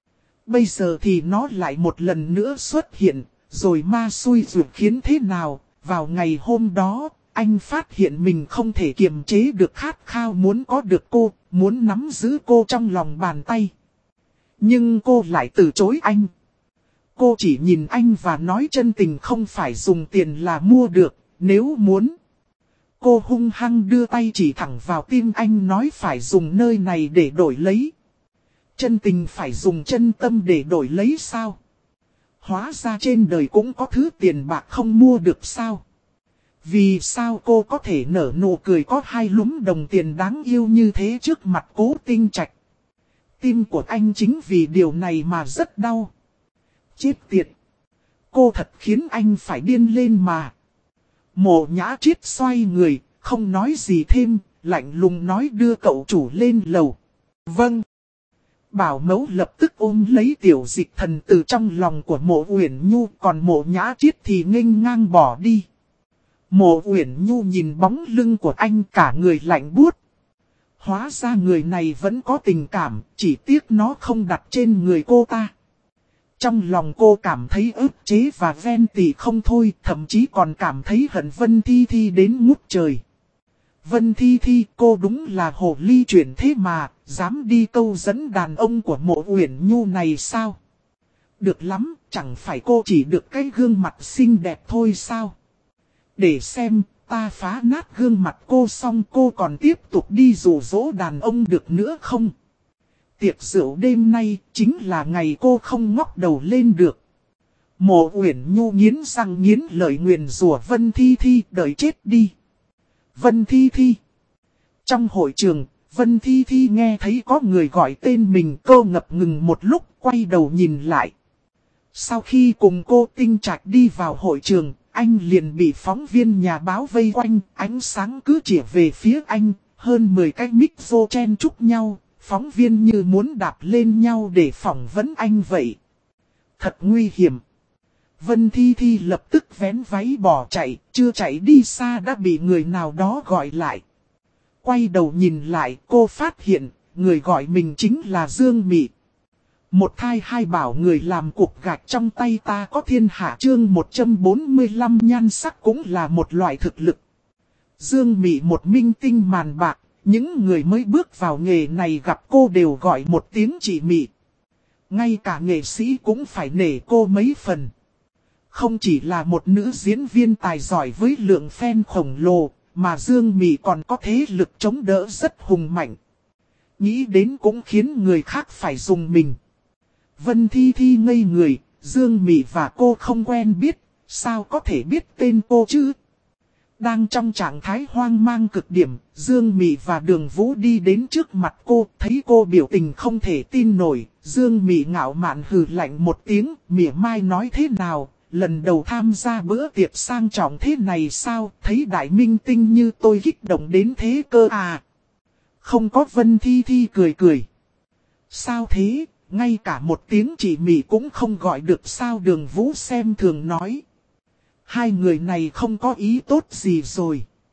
S1: Bây giờ thì nó lại một lần nữa xuất hiện, rồi ma xui ruột khiến thế nào, vào ngày hôm đó, anh phát hiện mình không thể kiềm chế được khát khao muốn có được cô, muốn nắm giữ cô trong lòng bàn tay. Nhưng cô lại từ chối anh. Cô chỉ nhìn anh và nói chân tình không phải dùng tiền là mua được, nếu muốn. Cô hung hăng đưa tay chỉ thẳng vào tim anh, nói phải dùng nơi này để đổi lấy. Chân tình phải dùng chân tâm để đổi lấy sao? Hóa ra trên đời cũng có thứ tiền bạc không mua được sao? Vì sao cô có thể nở nụ cười có hai lúm đồng tiền đáng yêu như thế trước mặt Cố Tinh Trạch? Tim của anh chính vì điều này mà rất đau. Chết tiệt! Cô thật khiến anh phải điên lên mà. Mộ Nhã Chiết xoay người, không nói gì thêm, lạnh lùng nói đưa cậu chủ lên lầu. Vâng. Bảo mẫu lập tức ôm lấy Tiểu Dịch Thần từ trong lòng của Mộ Uyển Nhu, còn Mộ Nhã Chiết thì nghênh ngang bỏ đi. Mộ Uyển Nhu nhìn bóng lưng của anh cả người lạnh buốt. Hóa ra người này vẫn có tình cảm, chỉ tiếc nó không đặt trên người cô ta. Trong lòng cô cảm thấy ức chế và ghen tị không thôi, thậm chí còn cảm thấy hận Vân Thi Thi đến ngút trời. Vân Thi Thi, cô đúng là hồ ly chuyển thế mà, dám đi câu dẫn đàn ông của Mộ Uyển Nhu này sao? Được lắm, chẳng phải cô chỉ được cái gương mặt xinh đẹp thôi sao? Để xem, ta phá nát gương mặt cô xong cô còn tiếp tục đi dụ dỗ đàn ông được nữa không? Tiệc rượu đêm nay chính là ngày cô không ngóc đầu lên được. Mộ Uyển Nhu nghiến răng nghiến lợi nguyền rủa Vân Thi Thi, đợi chết đi. Vân Thi Thi. Trong hội trường, Vân Thi Thi nghe thấy có người gọi tên mình, cô ngập ngừng một lúc, quay đầu nhìn lại. Sau khi cùng cô Tinh Trạch đi vào hội trường, anh liền bị phóng viên nhà báo vây quanh, ánh sáng cứ chĩa về phía anh, hơn 10 cái mic vô chen chúc nhau, phóng viên như muốn đạp lên nhau để phỏng vấn anh vậy. Thật nguy hiểm. Vân Thi Thi lập tức vén váy bỏ chạy, chưa chạy đi xa đã bị người nào đó gọi lại. Quay đầu nhìn lại, cô phát hiện, người gọi mình chính là Dương Mị. Một thai hai bảo người làm cục gạch trong tay ta có thiên hạ, chương 145 nhan sắc cũng là một loại thực lực. Dương Mị một minh tinh màn bạc, những người mới bước vào nghề này gặp cô đều gọi một tiếng chị Mị. Ngay cả nghệ sĩ cũng phải nể cô mấy phần. Không chỉ là một nữ diễn viên tài giỏi với lượng fan khổng lồ, mà Dương Mị còn có thế lực chống đỡ rất hùng mạnh. Nghĩ đến cũng khiến người khác phải dùng mình. Vân Thi Thi ngây người, Dương Mị và cô không quen biết, sao có thể biết tên cô chứ? Đang trong trạng thái hoang mang cực điểm, Dương Mị và Đường Vũ đi đến trước mặt cô, thấy cô biểu tình không thể tin nổi. Dương Mị ngạo mạn hừ lạnh một tiếng, mỉa mai nói thế nào, lần đầu tham gia bữa tiệc sang trọng thế này sao, thấy đại minh tinh như tôi kích động đến thế cơ à? Không có. Vân Thi Thi cười cười. Sao thế, ngay cả một tiếng chị Mị cũng không gọi được sao? Đường Vũ xem thường nói. Hai người này không có ý tốt gì rồi.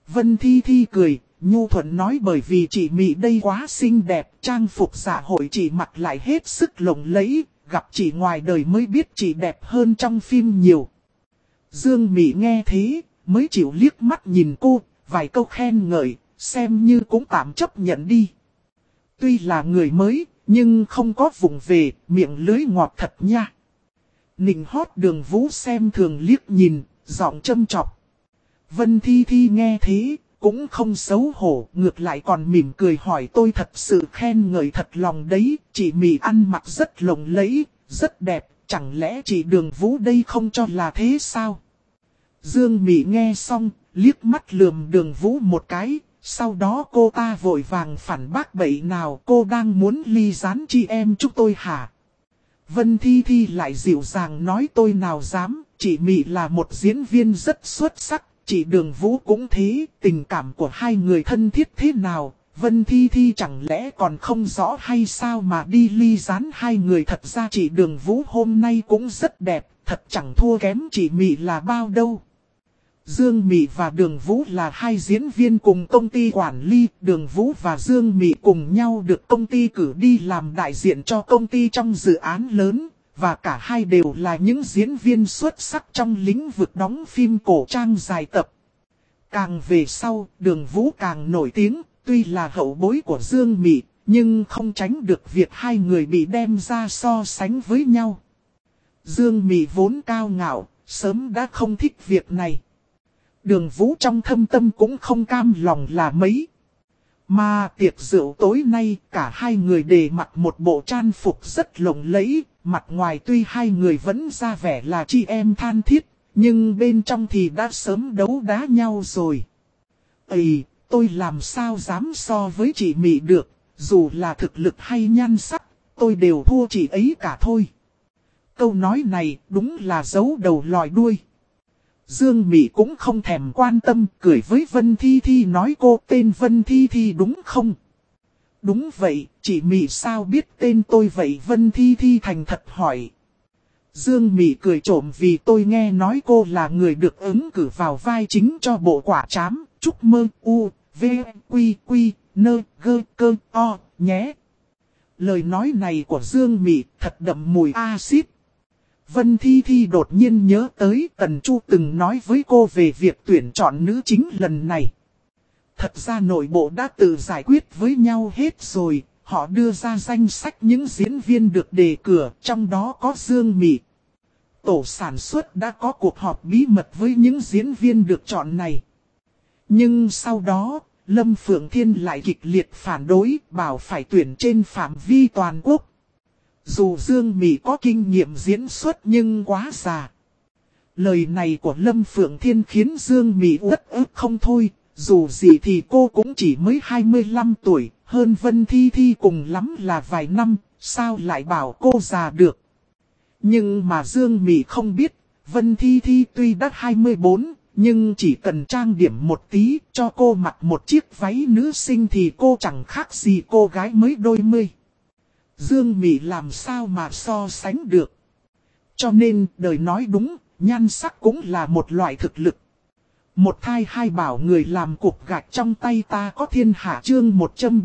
S1: Vân Thi Thi cười, nhu thuận nói bởi vì chị Mị đây quá xinh đẹp, trang phục dạ hội chị mặc lại hết sức lộng lẫy, gặp chị ngoài đời mới biết chị đẹp hơn trong phim nhiều. Dương Mị nghe thế, mới chịu liếc mắt nhìn cô, vài câu khen ngợi, xem như cũng tạm chấp nhận đi. Tuy là người mới, nhưng không có vụng về, miệng lưới ngọt thật nha. Nịnh hót Đường Vũ xem thường liếc nhìn, giọng châm chọc. Vân Thi Thi nghe thế, cũng không xấu hổ, ngược lại còn mỉm cười hỏi tôi thật sự khen ngợi thật lòng đấy, chị Mị ăn mặc rất lộng lẫy, rất đẹp, chẳng lẽ chị Đường Vũ đây không cho là thế sao? Dương Mị nghe xong, liếc mắt lườm Đường Vũ một cái, sau đó cô ta vội vàng phản bác bậy nào cô đang muốn ly gián chị em chúng tôi hả? Vân Thi Thi lại dịu dàng nói tôi nào dám, chị Mị là một diễn viên rất xuất sắc, chị Đường Vũ cũng thế, tình cảm của hai người thân thiết thế nào, Vân Thi Thi chẳng lẽ còn không rõ hay sao mà đi ly gián hai người. Thật ra chị Đường Vũ hôm nay cũng rất đẹp, thật chẳng thua kém chị Mị là bao đâu. Dương Mị và Đường Vũ là hai diễn viên cùng công ty quản lý, Đường Vũ và Dương Mị cùng nhau được công ty cử đi làm đại diện cho công ty trong dự án lớn, và cả hai đều là những diễn viên xuất sắc trong lĩnh vực đóng phim cổ trang dài tập. Càng về sau, Đường Vũ càng nổi tiếng, tuy là hậu bối của Dương Mị, nhưng không tránh được việc hai người bị đem ra so sánh với nhau. Dương Mị vốn cao ngạo, sớm đã không thích việc này. Đường Vũ trong thâm tâm cũng không cam lòng là mấy. Mà tiệc rượu tối nay cả hai người đều mặc một bộ trang phục rất lộng lẫy. Mặt ngoài tuy hai người vẫn ra vẻ là chị em than thiết, nhưng bên trong thì đã sớm đấu đá nhau rồi. Ây, tôi làm sao dám so với chị Mị được, dù là thực lực hay nhan sắc, tôi đều thua chị ấy cả thôi. Câu nói này đúng là giấu đầu lòi đuôi. Dương Mị cũng không thèm quan tâm, cười với Vân Thi Thi nói cô tên Vân Thi Thi đúng không? Đúng vậy, chị Mị sao biết tên tôi vậy? Vân Thi Thi thành thật hỏi. Dương Mị cười trộm vì tôi nghe nói cô là người được ứng cử vào vai chính cho bộ Quả Trám, chúc mơ u, v, quy quy, nơ, gơ, cơ, o, nhé. Lời nói này của Dương Mị thật đậm mùi axit. Vân Thi Thi đột nhiên nhớ tới Tần Chu từng nói với cô về việc tuyển chọn nữ chính lần này. Thật ra nội bộ đã tự giải quyết với nhau hết rồi, họ đưa ra danh sách những diễn viên được đề cử, trong đó có Dương Mị. Tổ sản xuất đã có cuộc họp bí mật với những diễn viên được chọn này. Nhưng sau đó, Lâm Phượng Thiên lại kịch liệt phản đối, bảo phải tuyển trên phạm vi toàn quốc. Dù Dương Mị có kinh nghiệm diễn xuất nhưng quá già. Lời này của Lâm Phượng Thiên khiến Dương Mị uất ức không thôi. Dù gì thì cô cũng chỉ mới 25 tuổi, hơn Vân Thi Thi cùng lắm là vài năm, sao lại bảo cô già được. Nhưng mà Dương Mị không biết, Vân Thi Thi tuy đã 24, nhưng chỉ cần trang điểm một tí, cho cô mặc một chiếc váy nữ sinh thì cô chẳng khác gì cô gái mới đôi mươi. Dương Mị làm sao mà so sánh được. Cho nên, đời nói đúng, nhan sắc cũng là một loại thực lực. Một thai hai bảo người làm cục gạch trong tay ta có thiên hạ. Chương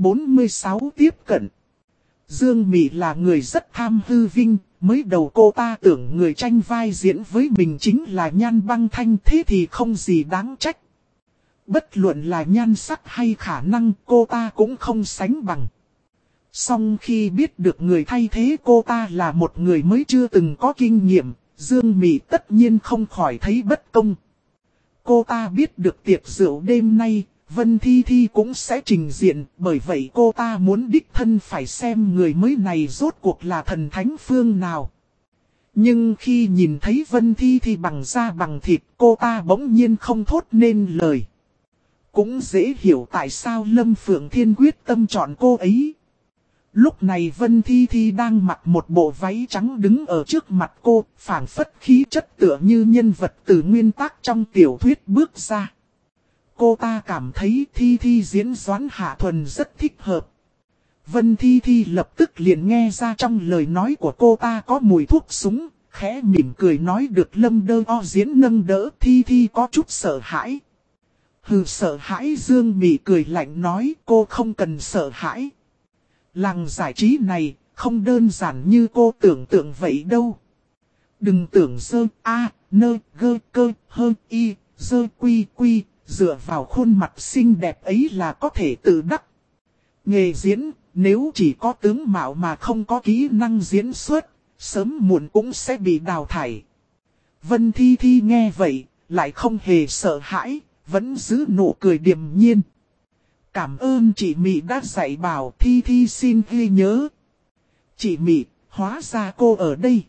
S1: 146 tiếp cận. Dương Mị là người rất tham hư vinh, mới đầu cô ta tưởng người tranh vai diễn với mình chính là Nhan Băng Thanh, thế thì không gì đáng trách. Bất luận là nhan sắc hay khả năng cô ta cũng không sánh bằng. Song khi biết được người thay thế cô ta là một người mới chưa từng có kinh nghiệm, Dương Mị tất nhiên không khỏi thấy bất công. Cô ta biết được tiệc rượu đêm nay, Vân Thi Thi cũng sẽ trình diện, bởi vậy cô ta muốn đích thân phải xem người mới này rốt cuộc là thần thánh phương nào. Nhưng khi nhìn thấy Vân Thi Thi bằng da bằng thịt, cô ta bỗng nhiên không thốt nên lời. Cũng dễ hiểu tại sao Lâm Phượng Thiên quyết tâm chọn cô ấy. Lúc này Vân Thi Thi đang mặc một bộ váy trắng đứng ở trước mặt cô, phảng phất khí chất tựa như nhân vật từ nguyên tác trong tiểu thuyết bước ra. Cô ta cảm thấy Thi Thi diễn Doãn Hạ Thuần rất thích hợp. Vân Thi Thi lập tức liền nghe ra trong lời nói của cô ta có mùi thuốc súng, khẽ mỉm cười nói được Lâm Đơ O diễn nâng đỡ. Thi Thi có chút sợ hãi. Hừ, sợ hãi? Dương Mị cười lạnh nói, cô không cần sợ hãi. Làng giải trí này không đơn giản như cô tưởng tượng vậy đâu. Đừng tưởng dơ a, nơ, gơ, cơ, hơ, y, dơ quy quy, dựa vào khuôn mặt xinh đẹp ấy là có thể tự đắc. Nghề diễn, nếu chỉ có tướng mạo mà không có kỹ năng diễn xuất, sớm muộn cũng sẽ bị đào thải. Vân Thi Thi nghe vậy, lại không hề sợ hãi, vẫn giữ nụ cười điềm nhiên. Cảm ơn chị Mị đã dạy bảo, Thi Thi xin ghi nhớ. Chị Mị, hóa ra cô ở đây.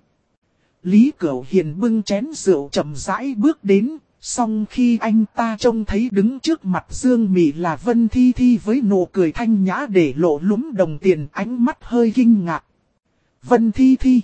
S1: Lý Cửu Hiền bưng chén rượu chậm rãi bước đến, song khi anh ta trông thấy đứng trước mặt Dương Mị là Vân Thi Thi với nụ cười thanh nhã để lộ lúm đồng tiền, ánh mắt hơi kinh ngạc. Vân Thi Thi.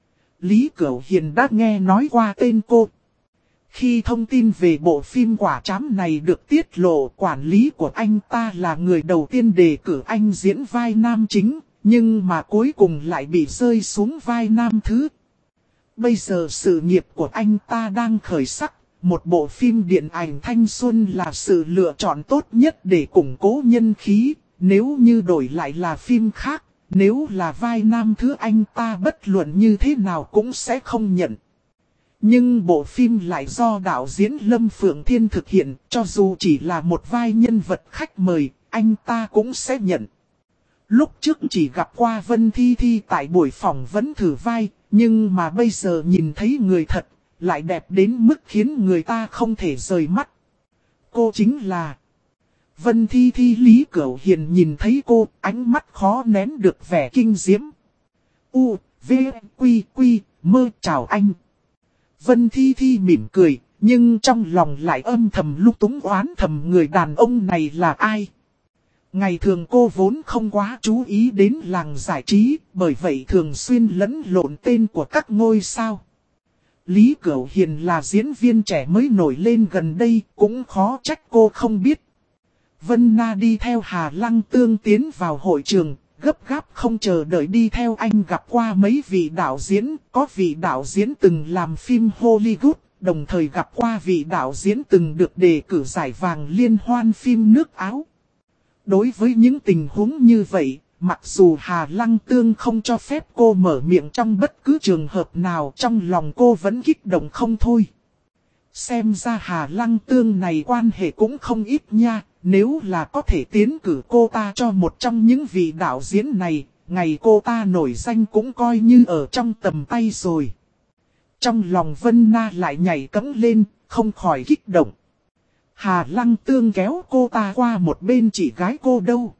S1: Lý Cửu Hiền đã nghe nói qua tên cô. Khi thông tin về bộ phim Quả Trám này được tiết lộ, quản lý của anh ta là người đầu tiên đề cử anh diễn vai nam chính, nhưng mà cuối cùng lại bị rơi xuống vai nam thứ. Bây giờ sự nghiệp của anh ta đang khởi sắc, một bộ phim điện ảnh thanh xuân là sự lựa chọn tốt nhất để củng cố nhân khí, nếu như đổi lại là phim khác, nếu là vai nam thứ anh ta bất luận như thế nào cũng sẽ không nhận. Nhưng bộ phim lại do đạo diễn Lâm Phượng Thiên thực hiện, cho dù chỉ là một vai nhân vật khách mời, anh ta cũng sẽ nhận. Lúc trước chỉ gặp qua Vân Thi Thi tại buổi phỏng vấn thử vai, nhưng mà bây giờ nhìn thấy người thật, lại đẹp đến mức khiến người ta không thể rời mắt. Cô chính là Vân Thi Thi. Lý Cửu Hiền nhìn thấy cô, ánh mắt khó nén được vẻ kinh diễm. U, V, Quy, Quy, mơ chào anh. Vân Thi Thi mỉm cười, nhưng trong lòng lại âm thầm lúc túng oán thầm người đàn ông này là ai. Ngày thường cô vốn không quá chú ý đến làng giải trí, bởi vậy thường xuyên lẫn lộn tên của các ngôi sao. Lý Cửu Hiền là diễn viên trẻ mới nổi lên gần đây, cũng khó trách cô không biết. Vân Na đi theo Hà Lăng Tương tiến vào hội trường, gấp gáp không chờ đợi đi theo anh gặp qua mấy vị đạo diễn, có vị đạo diễn từng làm phim Hollywood, đồng thời gặp qua vị đạo diễn từng được đề cử giải vàng liên hoan phim nước Áo. Đối với những tình huống như vậy, mặc dù Hà Lăng Tương không cho phép cô mở miệng trong bất cứ trường hợp nào, trong lòng cô vẫn kích động không thôi. Xem ra Hà Lăng Tương này quan hệ cũng không ít nha, nếu là có thể tiến cử cô ta cho một trong những vị đạo diễn này, ngày cô ta nổi danh cũng coi như ở trong tầm tay rồi. Trong lòng Vân Na lại nhảy cẫng lên, không khỏi kích động. Hà Lăng Tương kéo cô ta qua một bên, chị gái cô đâu?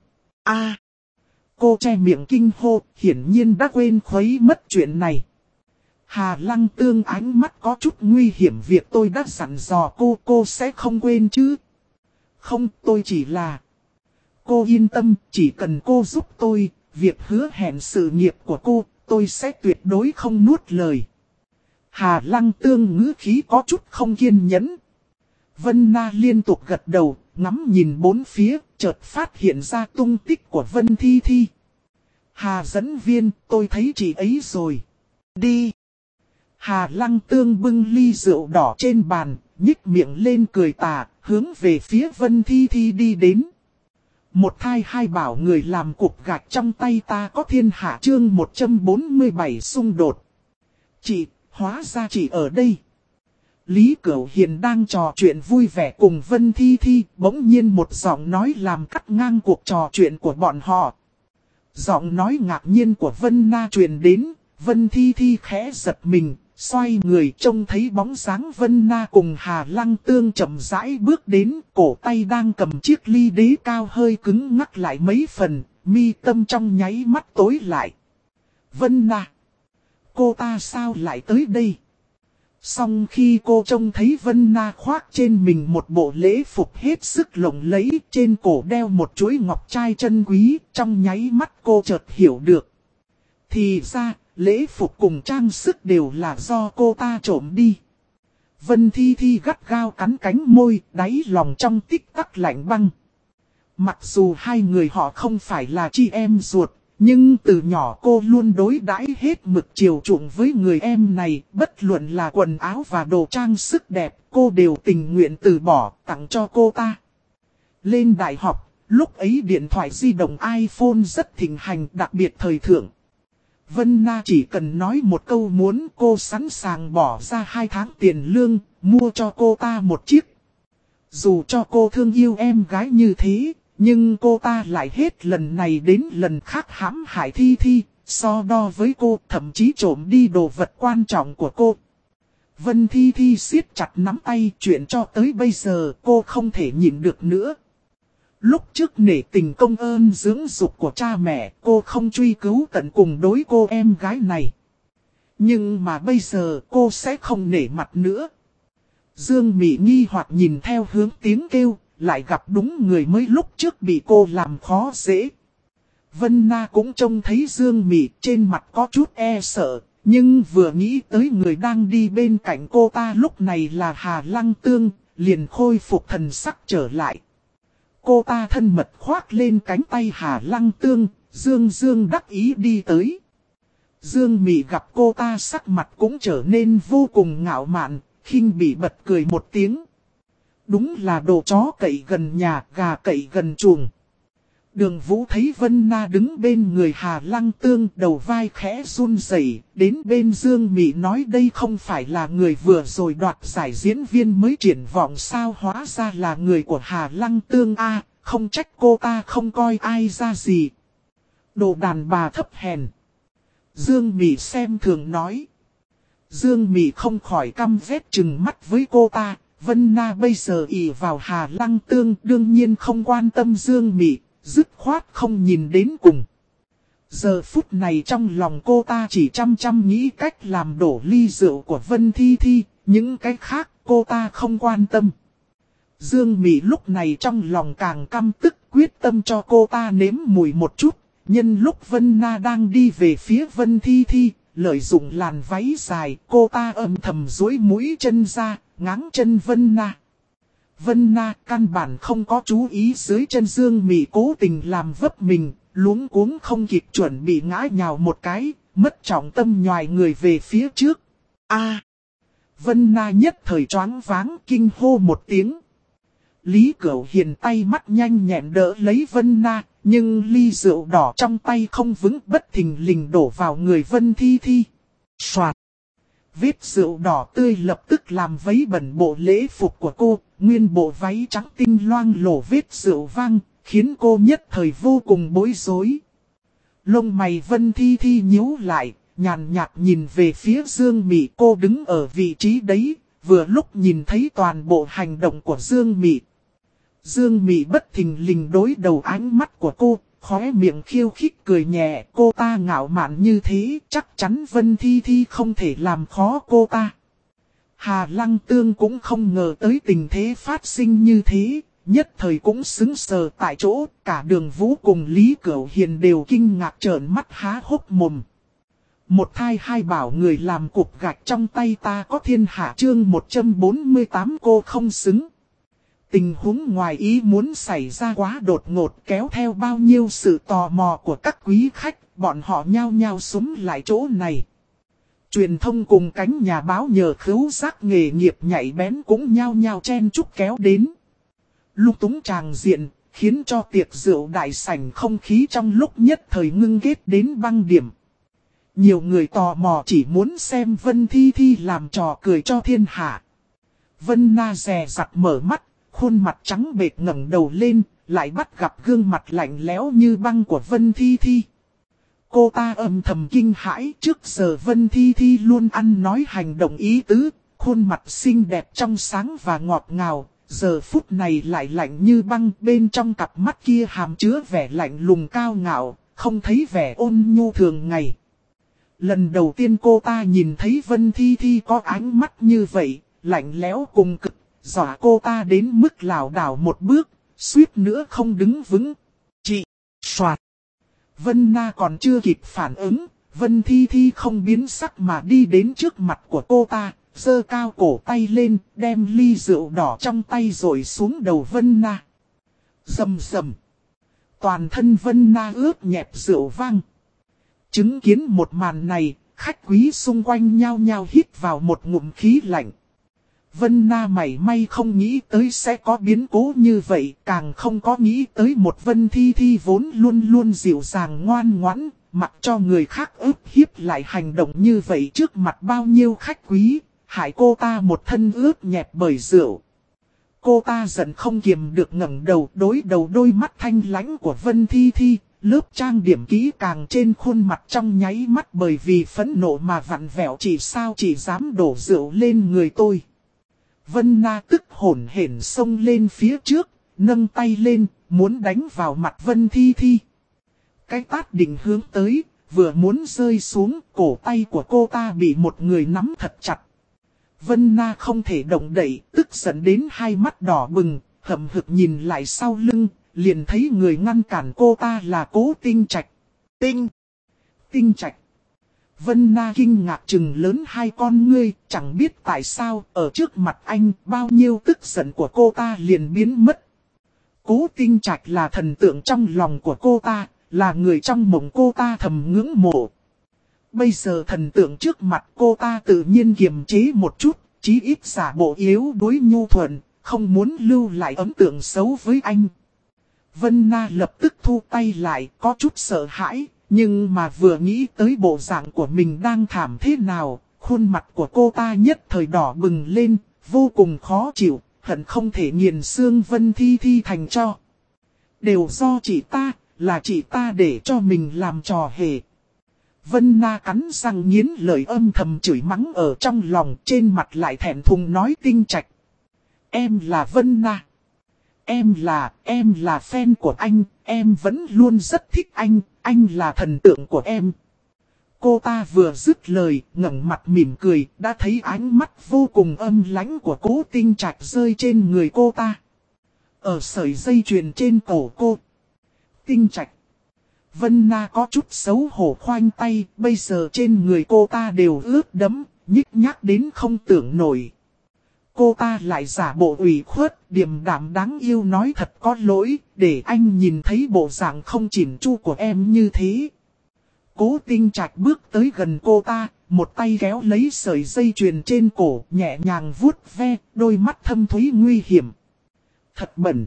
S1: Cô che miệng kinh hô, hiển nhiên đã quên khuấy mất chuyện này. Hà Lăng Tương ánh mắt có chút nguy hiểm, việc tôi đã dặn dò cô sẽ không quên chứ? Không, tôi chỉ là... Cô yên tâm, chỉ cần cô giúp tôi, việc hứa hẹn sự nghiệp của cô, tôi sẽ tuyệt đối không nuốt lời. Hà Lăng Tương ngữ khí có chút không kiên nhẫn. Vân Na liên tục gật đầu, ngắm nhìn bốn phía, chợt phát hiện ra tung tích của Vân Thi Thi. Hà dẫn viên, tôi thấy chị ấy rồi. Đi. Hà Lăng Tương bưng ly rượu đỏ trên bàn, nhích miệng lên cười tà, hướng về phía Vân Thi Thi đi đến. Một thai hai bảo người làm cục gạch trong tay ta có thiên hạ, chương 147 xung đột. Chị, hóa ra chị ở đây. Lý Cửu Hiền đang trò chuyện vui vẻ cùng Vân Thi Thi, bỗng nhiên một giọng nói làm cắt ngang cuộc trò chuyện của bọn họ. Giọng nói ngạc nhiên của Vân Na truyền đến, Vân Thi Thi khẽ giật mình, xoay người trông thấy bóng dáng Vân Na cùng Hà Lăng Tương chậm rãi bước đến, cổ tay đang cầm chiếc ly đế cao hơi cứng ngắc lại mấy phần, mi tâm trong nháy mắt tối lại. Vân Na! Cô ta sao lại tới đây? Xong khi cô trông thấy Vân Na khoác trên mình một bộ lễ phục hết sức lộng lẫy, trên cổ đeo một chuỗi ngọc trai chân quý, trong nháy mắt cô chợt hiểu được. Thì ra, lễ phục cùng trang sức đều là do cô ta trộm đi. Vân Thi Thi gắt gao cắn cánh môi, đáy lòng trong tích tắc lạnh băng. Mặc dù hai người họ không phải là chị em ruột, nhưng từ nhỏ cô luôn đối đãi hết mực chiều chuộng với người em này, bất luận là quần áo và đồ trang sức đẹp, cô đều tình nguyện từ bỏ tặng cho cô ta. Lên đại học, lúc ấy điện thoại di động iPhone rất thịnh hành, đặc biệt thời thượng. Vân Na chỉ cần nói một câu muốn, cô sẵn sàng bỏ ra 2 tháng tiền lương, mua cho cô ta một chiếc. Dù cho cô thương yêu em gái như thế, nhưng cô ta lại hết lần này đến lần khác hãm hại Thi Thi, so đo với cô, thậm chí trộm đi đồ vật quan trọng của cô. Vân Thi Thi siết chặt nắm tay, chuyện cho tới bây giờ cô không thể nhịn được nữa. Lúc trước nể tình công ơn dưỡng dục của cha mẹ, cô không truy cứu tận cùng đối cô em gái này. Nhưng mà bây giờ cô sẽ không nể mặt nữa. Dương Mị nghi hoặc nhìn theo hướng tiếng kêu, lại gặp đúng người mới lúc trước bị cô làm khó dễ. Vân Na cũng trông thấy Dương Mị trên mặt có chút e sợ, nhưng vừa nghĩ tới người đang đi bên cạnh cô ta lúc này là Hà Lăng Tương, liền khôi phục thần sắc trở lại. Cô ta thân mật khoác lên cánh tay Hà Lăng Tương, Dương đắc ý đi tới. Dương Mị gặp cô ta sắc mặt cũng trở nên vô cùng ngạo mạn, khinh bỉ bật cười một tiếng. Đúng là đồ chó cậy gần nhà, gà cậy gần chuồng. Đường Vũ thấy Vân Na đứng bên người Hà Lăng Tương, đầu vai khẽ run rẩy, đến bên Dương Mị nói đây không phải là người vừa rồi đoạt giải diễn viên mới triển vọng sao, hóa ra là người của Hà Lăng Tương a, không trách cô ta không coi ai ra gì. Đồ đàn bà thấp hèn. Dương Mị xem thường nói. Dương Mị không khỏi căm ghét chừng mắt với cô ta. Vân Na bây giờ ỷ vào Hà Lăng Tương đương nhiên không quan tâm Dương Mị, dứt khoát không nhìn đến cùng. Giờ phút này trong lòng cô ta chỉ chăm nghĩ cách làm đổ ly rượu của Vân Thi Thi, những cái khác cô ta không quan tâm. Dương Mị lúc này trong lòng càng căm tức, quyết tâm cho cô ta nếm mùi một chút. Nhân lúc Vân Na đang đi về phía Vân Thi Thi, lợi dụng làn váy dài, cô ta âm thầm duỗi mũi chân ra, ngáng chân Vân Na. Vân Na căn bản không có chú ý dưới chân Dương Mị cố tình làm vấp mình, luống cuống không kịp chuẩn bị ngã nhào một cái, mất trọng tâm nhoài người về phía trước. A! Vân Na nhất thời choáng váng kinh hô một tiếng. Lý Cửu Hiền tay mắt nhanh nhẹn đỡ lấy Vân Na, nhưng ly rượu đỏ trong tay không vững, bất thình lình đổ vào người Vân Thi Thi. Soạt! Vết rượu đỏ tươi lập tức làm vấy bẩn bộ lễ phục của cô, nguyên bộ váy trắng tinh loang lổ vết rượu vang, khiến cô nhất thời vô cùng bối rối. Lông mày Vân Thi Thi nhíu lại, nhàn nhạt nhìn về phía Dương Mị, cô đứng ở vị trí đấy, vừa lúc nhìn thấy toàn bộ hành động của Dương Mị. Dương Mị bất thình lình đối đầu ánh mắt của cô, khóe miệng khiêu khích cười nhẹ, cô ta ngạo mạn như thế, chắc chắn Vân Thi Thi không thể làm khó cô ta. Hà Lăng Tương cũng không ngờ tới tình thế phát sinh như thế, nhất thời cũng sững sờ tại chỗ, cả Đường Vũ cùng Lý Cửu Hiền đều kinh ngạc trợn mắt há hốc mồm. Một thai hai bảo người làm cục gạch trong tay ta có thiên hạ, chương 148 cô không xứng. Tình huống ngoài ý muốn xảy ra quá đột ngột, kéo theo bao nhiêu sự tò mò của các quý khách, bọn họ nhao nhao xúm lại chỗ này. Truyền thông cùng cánh nhà báo nhờ khứu giác nghề nghiệp nhạy bén cũng nhao nhao chen chúc kéo đến. Lung túng tràng diện, khiến cho tiệc rượu đại sảnh không khí trong lúc nhất thời ngưng ghét đến băng điểm. Nhiều người tò mò chỉ muốn xem Vân Thi Thi làm trò cười cho thiên hạ. Vân Na dè dặt mở mắt, khuôn mặt trắng bệch ngẩng đầu lên, lại bắt gặp gương mặt lạnh lẽo như băng của Vân Thi Thi. Cô ta âm thầm kinh hãi, trước giờ Vân Thi Thi luôn ăn nói hành động ý tứ, khuôn mặt xinh đẹp trong sáng và ngọt ngào, giờ phút này lại lạnh như băng, bên trong cặp mắt kia hàm chứa vẻ lạnh lùng cao ngạo, không thấy vẻ ôn nhu thường ngày. Lần đầu tiên cô ta nhìn thấy Vân Thi Thi có ánh mắt như vậy, lạnh lẽo cùng cực, dọa cô ta đến mức lảo đảo một bước, suýt nữa không đứng vững. Chị! Soạt! Vân Na còn chưa kịp phản ứng, Vân Thi Thi không biến sắc mà đi đến trước mặt của cô ta, giơ cao cổ tay lên, đem ly rượu đỏ trong tay rồi xuống đầu Vân Na. Rầm rầm! Toàn thân Vân Na ướt nhẹp rượu vang. Chứng kiến một màn này, khách quý xung quanh nhao nhao hít vào một ngụm khí lạnh. Vân Na mảy may không nghĩ tới sẽ có biến cố như vậy, càng không có nghĩ tới một Vân Thi Thi vốn luôn luôn dịu dàng ngoan ngoãn, mặc cho người khác ức hiếp lại hành động như vậy trước mặt bao nhiêu khách quý, hại cô ta một thân ướt nhẹp bởi rượu. Cô ta giận không kiềm được ngẩng đầu đối đầu đôi mắt thanh lãnh của Vân Thi Thi, lớp trang điểm kỹ càng trên khuôn mặt trong nháy mắt bởi vì phẫn nộ mà vặn vẹo chỉ dám đổ rượu lên người tôi. Vân Na tức hổn hển xông lên phía trước, nâng tay lên, muốn đánh vào mặt Vân Thi Thi. Cái tát định hướng tới, vừa muốn rơi xuống, cổ tay của cô ta bị một người nắm thật chặt. Vân Na không thể động đậy, tức giận đến hai mắt đỏ bừng, hậm hực nhìn lại sau lưng, liền thấy người ngăn cản cô ta là Cố Tinh Trạch. Tinh Trạch. Vân Na kinh ngạc trừng lớn hai con ngươi, chẳng biết tại sao, ở trước mặt anh, bao nhiêu tức giận của cô ta liền biến mất. Cố Tinh Trạch là thần tượng trong lòng của cô ta, là người trong mộng cô ta thầm ngưỡng mộ. Bây giờ thần tượng trước mặt cô ta tự nhiên kiềm chế một chút, chí ít giả bộ yếu đuối nhu thuận, không muốn lưu lại ấn tượng xấu với anh. Vân Na lập tức thu tay lại, có chút sợ hãi, nhưng mà vừa nghĩ tới bộ dạng của mình đang thảm thế nào, khuôn mặt của cô ta nhất thời đỏ bừng lên, vô cùng khó chịu, hận không thể nghiền xương Vân Thi Thi thành cho. Đều do chị ta, là chị ta để cho mình làm trò hề. Vân Na cắn răng nghiến lời âm thầm chửi mắng ở trong lòng, trên mặt lại thẹn thùng nói Tinh Trạch. Em là Vân Na. Em là fan của anh, em vẫn luôn rất thích anh là thần tượng của em. Cô ta vừa dứt lời, ngẩng mặt mỉm cười, đã thấy ánh mắt vô cùng âm lãnh của Cố Tinh Trạch rơi trên người cô ta. Ở sợi dây chuyền trên cổ cô. Tinh Trạch. Vân Na có chút xấu hổ khoanh tay, bây giờ trên người cô ta đều ướt đẫm, nhích nhác đến không tưởng nổi. Cô ta lại giả bộ ủy khuất, điềm đạm đáng yêu nói thật có lỗi, để anh nhìn thấy bộ dạng không chỉn chu của em như thế. Cố Tinh Trạch bước tới gần cô ta, một tay kéo lấy sợi dây chuyền trên cổ, nhẹ nhàng vuốt ve, đôi mắt thâm thúy nguy hiểm. Thật bẩn.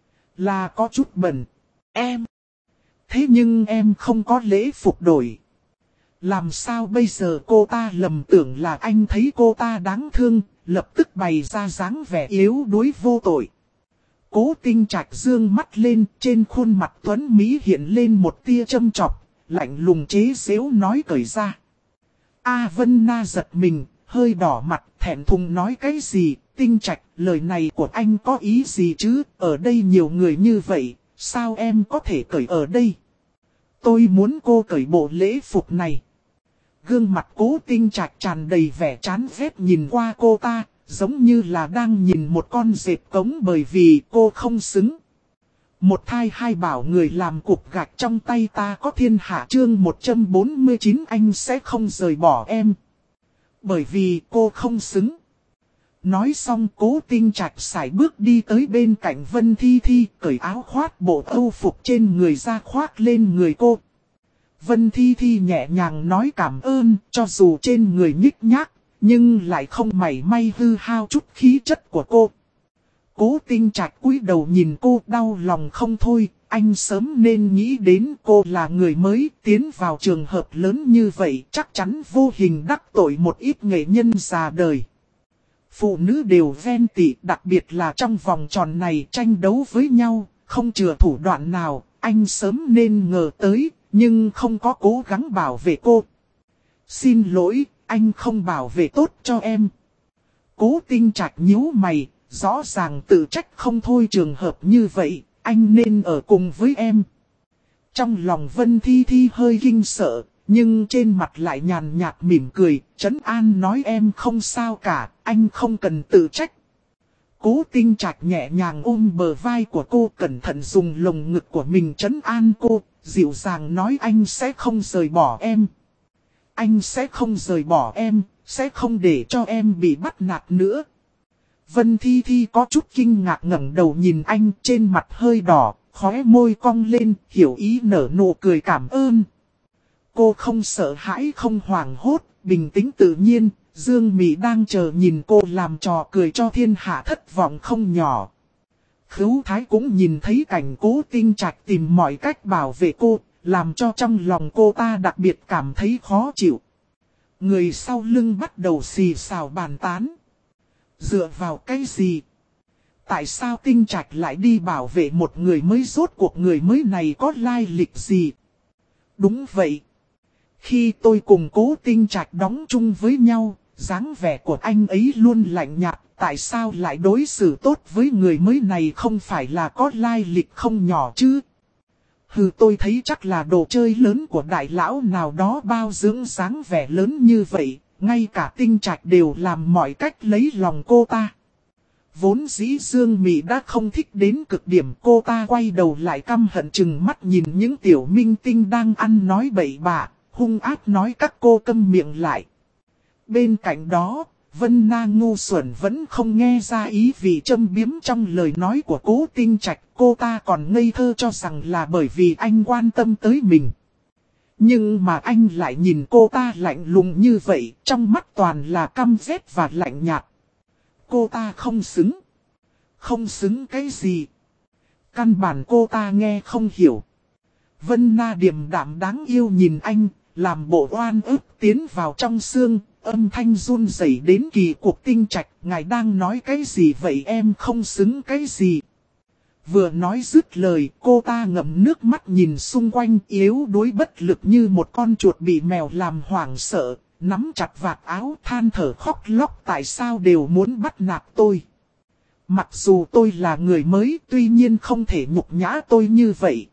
S1: Là có chút bẩn. Em. Thế nhưng em không có lễ phục đổi. Làm sao bây giờ cô ta lầm tưởng là anh thấy cô ta đáng thương, lập tức bày ra dáng vẻ yếu đuối vô tội. Cố Tinh Trạch dương mắt lên, trên khuôn mặt tuấn Mỹ hiện lên một tia châm chọc, lạnh lùng chế giễu nói cởi ra. Vân Na giật mình, hơi đỏ mặt, thẹn thùng nói cái gì, Tinh Trạch, lời này của anh có ý gì chứ, ở đây nhiều người như vậy, sao em có thể cởi ở đây? Tôi muốn cô cởi bộ lễ phục này. Gương mặt Cố Tinh Trạch tràn đầy vẻ chán ghét nhìn qua cô ta, giống như là đang nhìn một con dẹp cống bởi vì cô không xứng. Một thai hai bảo người làm cục gạch trong tay ta có thiên hạ chương 149 anh sẽ không rời bỏ em. Bởi vì cô không xứng. Nói xong Cố Tinh Trạch sải bước đi tới bên cạnh Vân Thi Thi, cởi áo khoác bộ âu phục trên người ra khoác lên người cô. Vân Thi Thi nhẹ nhàng nói cảm ơn, cho dù trên người nhích nhác, nhưng lại không mảy may hư hao chút khí chất của cô. Cố Tinh Trạch cúi đầu nhìn cô đau lòng không thôi, anh sớm nên nghĩ đến cô là người mới tiến vào trường hợp lớn như vậy, chắc chắn vô hình đắc tội một ít nghệ nhân già đời. Phụ nữ đều ghen tị, đặc biệt là trong vòng tròn này tranh đấu với nhau, không chừa thủ đoạn nào, anh sớm nên ngờ tới, nhưng không có cố gắng bảo vệ cô. Xin lỗi, anh không bảo vệ tốt cho em. Cố Tinh Trạch nhíu mày, rõ ràng tự trách không thôi, trường hợp như vậy, anh nên ở cùng với em. Trong lòng Vân Thi Thi hơi kinh sợ, nhưng trên mặt lại nhàn nhạt mỉm cười, trấn an nói em không sao cả, anh không cần tự trách. Cố Tinh Trạch nhẹ nhàng ôm bờ vai của cô, cẩn thận dùng lồng ngực của mình trấn an cô, dịu dàng nói anh sẽ không rời bỏ em. Anh sẽ không rời bỏ em, sẽ không để cho em bị bắt nạt nữa. Vân Thi Thi có chút kinh ngạc ngẩng đầu nhìn anh, trên mặt hơi đỏ, khóe môi cong lên, hiểu ý nở nụ cười cảm ơn. Cô không sợ hãi không hoảng hốt, bình tĩnh tự nhiên, Dương Mị đang chờ nhìn cô làm trò cười cho thiên hạ thất vọng không nhỏ. Khứu Thái cũng nhìn thấy cảnh Cố Tinh Trạch tìm mọi cách bảo vệ cô, làm cho trong lòng cô ta đặc biệt cảm thấy khó chịu. Người sau lưng bắt đầu xì xào bàn tán. Dựa vào cái gì? Tại sao Tinh Trạch lại đi bảo vệ một người mới, rốt cuộc người mới này có lai lịch gì? Đúng vậy. Khi tôi cùng Cố Tinh Trạch đóng chung với nhau, dáng vẻ của anh ấy luôn lạnh nhạt. Tại sao lại đối xử tốt với người mới này, không phải là có lai lịch không nhỏ chứ? Hừ, tôi thấy chắc là đồ chơi lớn của đại lão nào đó bao dưỡng dáng vẻ lớn như vậy. Ngay cả Tinh Trạch đều làm mọi cách lấy lòng cô ta. Vốn dĩ Dương Mị đã không thích đến cực điểm, cô ta quay đầu lại căm hận chừng mắt nhìn những tiểu minh tinh đang ăn nói bậy bạ, hung ác nói các cô câm miệng lại. Bên cạnh đó, Vân Na ngu xuẩn vẫn không nghe ra ý vị châm biếm trong lời nói của Cố Tinh Trạch, cô ta còn ngây thơ cho rằng là bởi vì anh quan tâm tới mình. Nhưng mà anh lại nhìn cô ta lạnh lùng như vậy, trong mắt toàn là căm ghét và lạnh nhạt. Cô ta không xứng. Không xứng cái gì? Căn bản cô ta nghe không hiểu. Vân Na điềm đạm đáng yêu nhìn anh, làm bộ oan ức tiến vào trong xương, âm thanh run rẩy đến kỳ cục. Tinh Trạch, ngài đang nói cái gì vậy, em không xứng cái gì? Vừa nói dứt lời, cô ta ngậm nước mắt nhìn xung quanh, yếu đuối bất lực như một con chuột bị mèo làm hoảng sợ, nắm chặt vạt áo than thở khóc lóc, tại sao đều muốn bắt nạt tôi. Mặc dù tôi là người mới, tuy nhiên không thể nhục nhã tôi như vậy.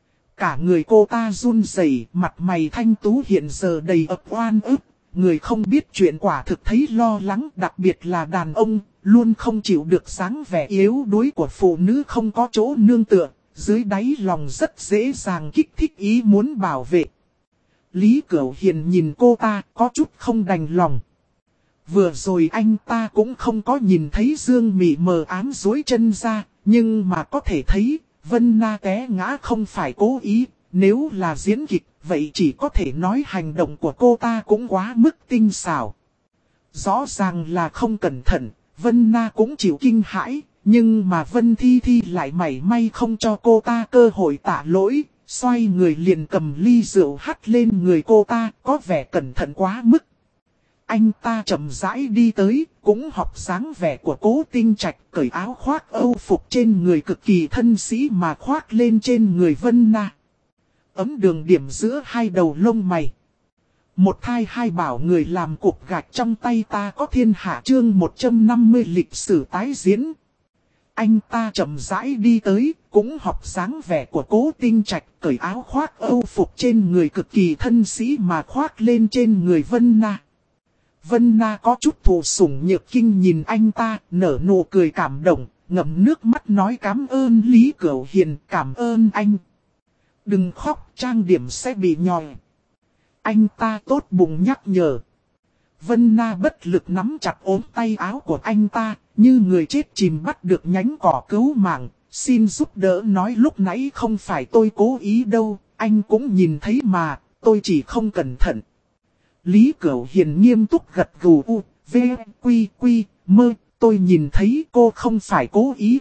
S1: Cả người cô ta run rẩy, mặt mày thanh tú hiện giờ đầy ập oan ức. Người không biết chuyện quả thực thấy lo lắng, đặc biệt là đàn ông, luôn không chịu được dáng vẻ yếu đuối của phụ nữ không có chỗ nương tựa, dưới đáy lòng rất dễ dàng kích thích ý muốn bảo vệ. Lý Cửu Hiền nhìn cô ta, có chút không đành lòng. Vừa rồi anh ta cũng không có nhìn thấy Dương Mị mờ ám duỗi chân ra, nhưng mà có thể thấy, Vân Na té ngã không phải cố ý, nếu là diễn kịch, vậy chỉ có thể nói hành động của cô ta cũng quá mức tinh xảo. Rõ ràng là không cẩn thận, Vân Na cũng chịu kinh hãi, nhưng mà Vân Thi Thi lại mảy may không cho cô ta cơ hội tạ lỗi, xoay người liền cầm ly rượu hắt lên người cô ta, có vẻ cẩn thận quá mức. Anh ta chậm rãi đi tới, cũng học dáng vẻ của Cố Tinh Trạch, cởi áo khoác âu phục trên người cực kỳ thân sĩ mà khoác lên trên người Vân Na. Ấm đường điểm giữa hai đầu lông mày. Một thai hai bảo người làm cục gạch trong tay ta có thiên hạ, chương 150 lịch sử tái diễn. Anh ta chậm rãi đi tới, cũng học dáng vẻ của Cố Tinh Trạch, cởi áo khoác âu phục trên người cực kỳ thân sĩ mà khoác lên trên người Vân Na. Vân Na có chút thụ sủng nhược kinh nhìn anh ta, nở nụ cười cảm động, ngậm nước mắt nói cảm ơn Lý Cửu Hiền, cảm ơn anh. Đừng khóc, trang điểm sẽ bị nhòi. Anh ta tốt bụng nhắc nhở. Vân Na bất lực nắm chặt ốm tay áo của anh ta, như người chết chìm bắt được nhánh cỏ cứu mạng, xin giúp đỡ, nói lúc nãy không phải tôi cố ý đâu, anh cũng nhìn thấy mà, tôi chỉ không cẩn thận. Lý Cửu Hiền nghiêm túc gật gù, v, quy quy, mơ, tôi nhìn thấy cô không phải cố ý.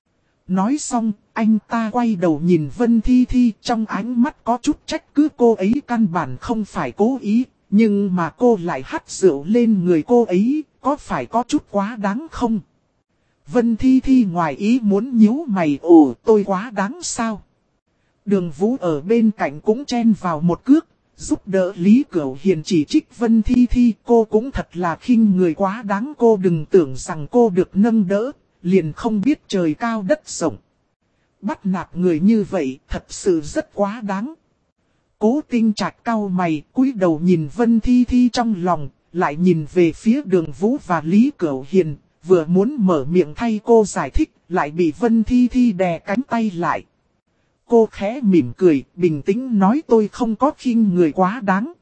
S1: Nói xong, anh ta quay đầu nhìn Vân Thi Thi, trong ánh mắt có chút trách cứ, cô ấy căn bản không phải cố ý, nhưng mà cô lại hắt rượu lên người cô ấy, có phải có chút quá đáng không? Vân Thi Thi ngoài ý muốn nhíu mày, ồ, tôi quá đáng sao? Đường Vũ ở bên cạnh cũng chen vào một cước, giúp đỡ Lý Cửu Hiền chỉ trích Vân Thi Thi, cô cũng thật là khinh người quá đáng, cô đừng tưởng rằng cô được nâng đỡ, liền không biết trời cao đất rộng. Bắt nạt người như vậy thật sự rất quá đáng. Cố Tinh Trạch cau mày, cúi đầu nhìn Vân Thi Thi trong lòng, lại nhìn về phía Đường Vũ và Lý Cửu Hiền, vừa muốn mở miệng thay cô giải thích, lại bị Vân Thi Thi đè cánh tay lại. Cô khẽ mỉm cười, bình tĩnh nói tôi không có khinh người quá đáng.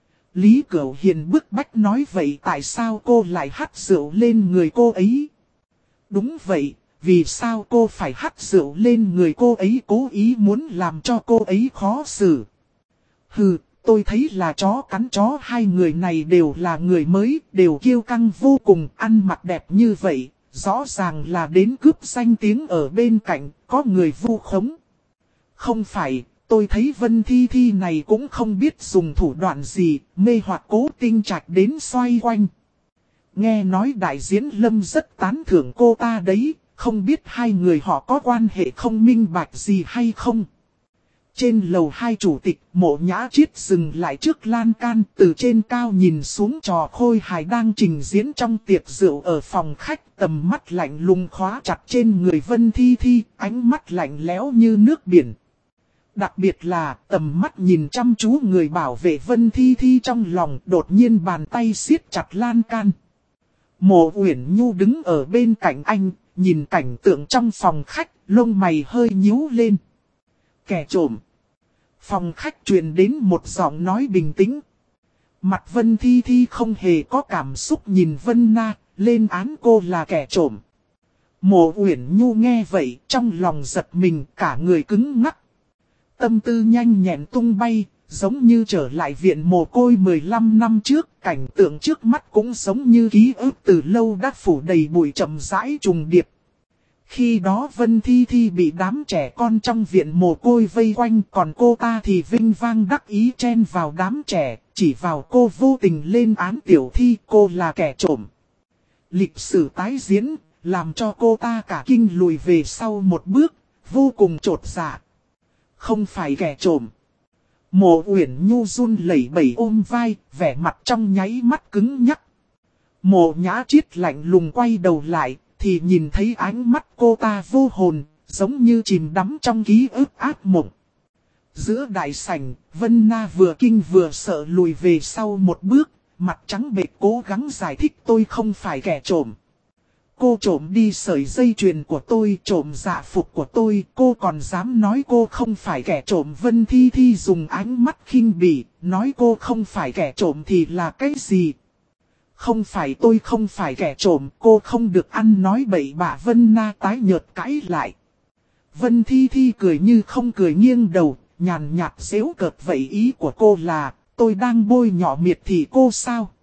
S1: Lý Cửu Hiền bức bách nói vậy tại sao cô lại hắt rượu lên người cô ấy? Đúng vậy, vì sao cô phải hắt rượu lên người cô ấy, cố ý muốn làm cho cô ấy khó xử. Hừ, tôi thấy là chó cắn chó, hai người này đều là người mới, đều kiêu căng vô cùng, ăn mặc đẹp như vậy, rõ ràng là đến cướp danh tiếng ở bên cạnh, có người vu khống. Không phải, tôi thấy Vân Thi Thi này cũng không biết dùng thủ đoạn gì, mê hoặc Cố Tinh Trạch đến xoay quanh. Nghe nói đại diễn Lâm rất tán thưởng cô ta đấy, không biết hai người họ có quan hệ không minh bạch gì hay không. Trên lầu hai chủ tịch, Mộ Nhã Chiết dừng lại trước lan can, từ trên cao nhìn xuống trò khôi hài đang trình diễn trong tiệc rượu ở phòng khách, tầm mắt lạnh lùng khóa chặt trên người Vân Thi Thi, ánh mắt lạnh lẽo như nước biển. Đặc biệt là tầm mắt nhìn chăm chú người bảo vệ Vân Thi Thi trong lòng, đột nhiên bàn tay siết chặt lan can. Mộ Uyển Nhu đứng ở bên cạnh anh, nhìn cảnh tượng trong phòng khách, lông mày hơi nhíu lên. Kẻ trộm. Phòng khách truyền đến một giọng nói bình tĩnh. Mặt Vân Thi Thi không hề có cảm xúc nhìn Vân Na, lên án cô là kẻ trộm. Mộ Uyển Nhu nghe vậy, trong lòng giật mình, cả người cứng ngắc. Tâm tư nhanh nhẹn tung bay, giống như trở lại viện mồ côi 15 năm trước, cảnh tượng trước mắt cũng giống như ký ức từ lâu đã phủ đầy bụi chậm rãi trùng điệp. Khi đó Vân Thi Thi bị đám trẻ con trong viện mồ côi vây quanh, còn cô ta thì vinh vang đắc ý chen vào đám trẻ, chỉ vào cô vô tình lên án Tiểu Thi, cô là kẻ trộm. Lịch sử tái diễn, làm cho cô ta cả kinh lùi về sau một bước, vô cùng chột dạ. Không phải kẻ trộm. Mộ Uyển Nhu run lẩy bẩy ôm vai, vẻ mặt trong nháy mắt cứng nhắc. Mộ Nhã Chiết lạnh lùng quay đầu lại, thì nhìn thấy ánh mắt cô ta vô hồn, giống như chìm đắm trong ký ức ác mộng. Giữa đại sảnh, Vân Na vừa kinh vừa sợ lùi về sau một bước, mặt trắng bệch cố gắng giải thích tôi không phải kẻ trộm. Cô trộm đi sợi dây chuyền của tôi, trộm dạ phục của tôi, cô còn dám nói cô không phải kẻ trộm. Vân Thi Thi dùng ánh mắt khinh bỉ, nói cô không phải kẻ trộm thì là cái gì? Không phải, tôi không phải kẻ trộm, cô không được ăn nói bậy bạ. Vân Na tái nhợt cãi lại. Vân Thi Thi cười như không cười, nghiêng đầu, nhàn nhạt giễu cợt, vậy ý của cô là, tôi đang bôi nhọ miệt thị cô sao?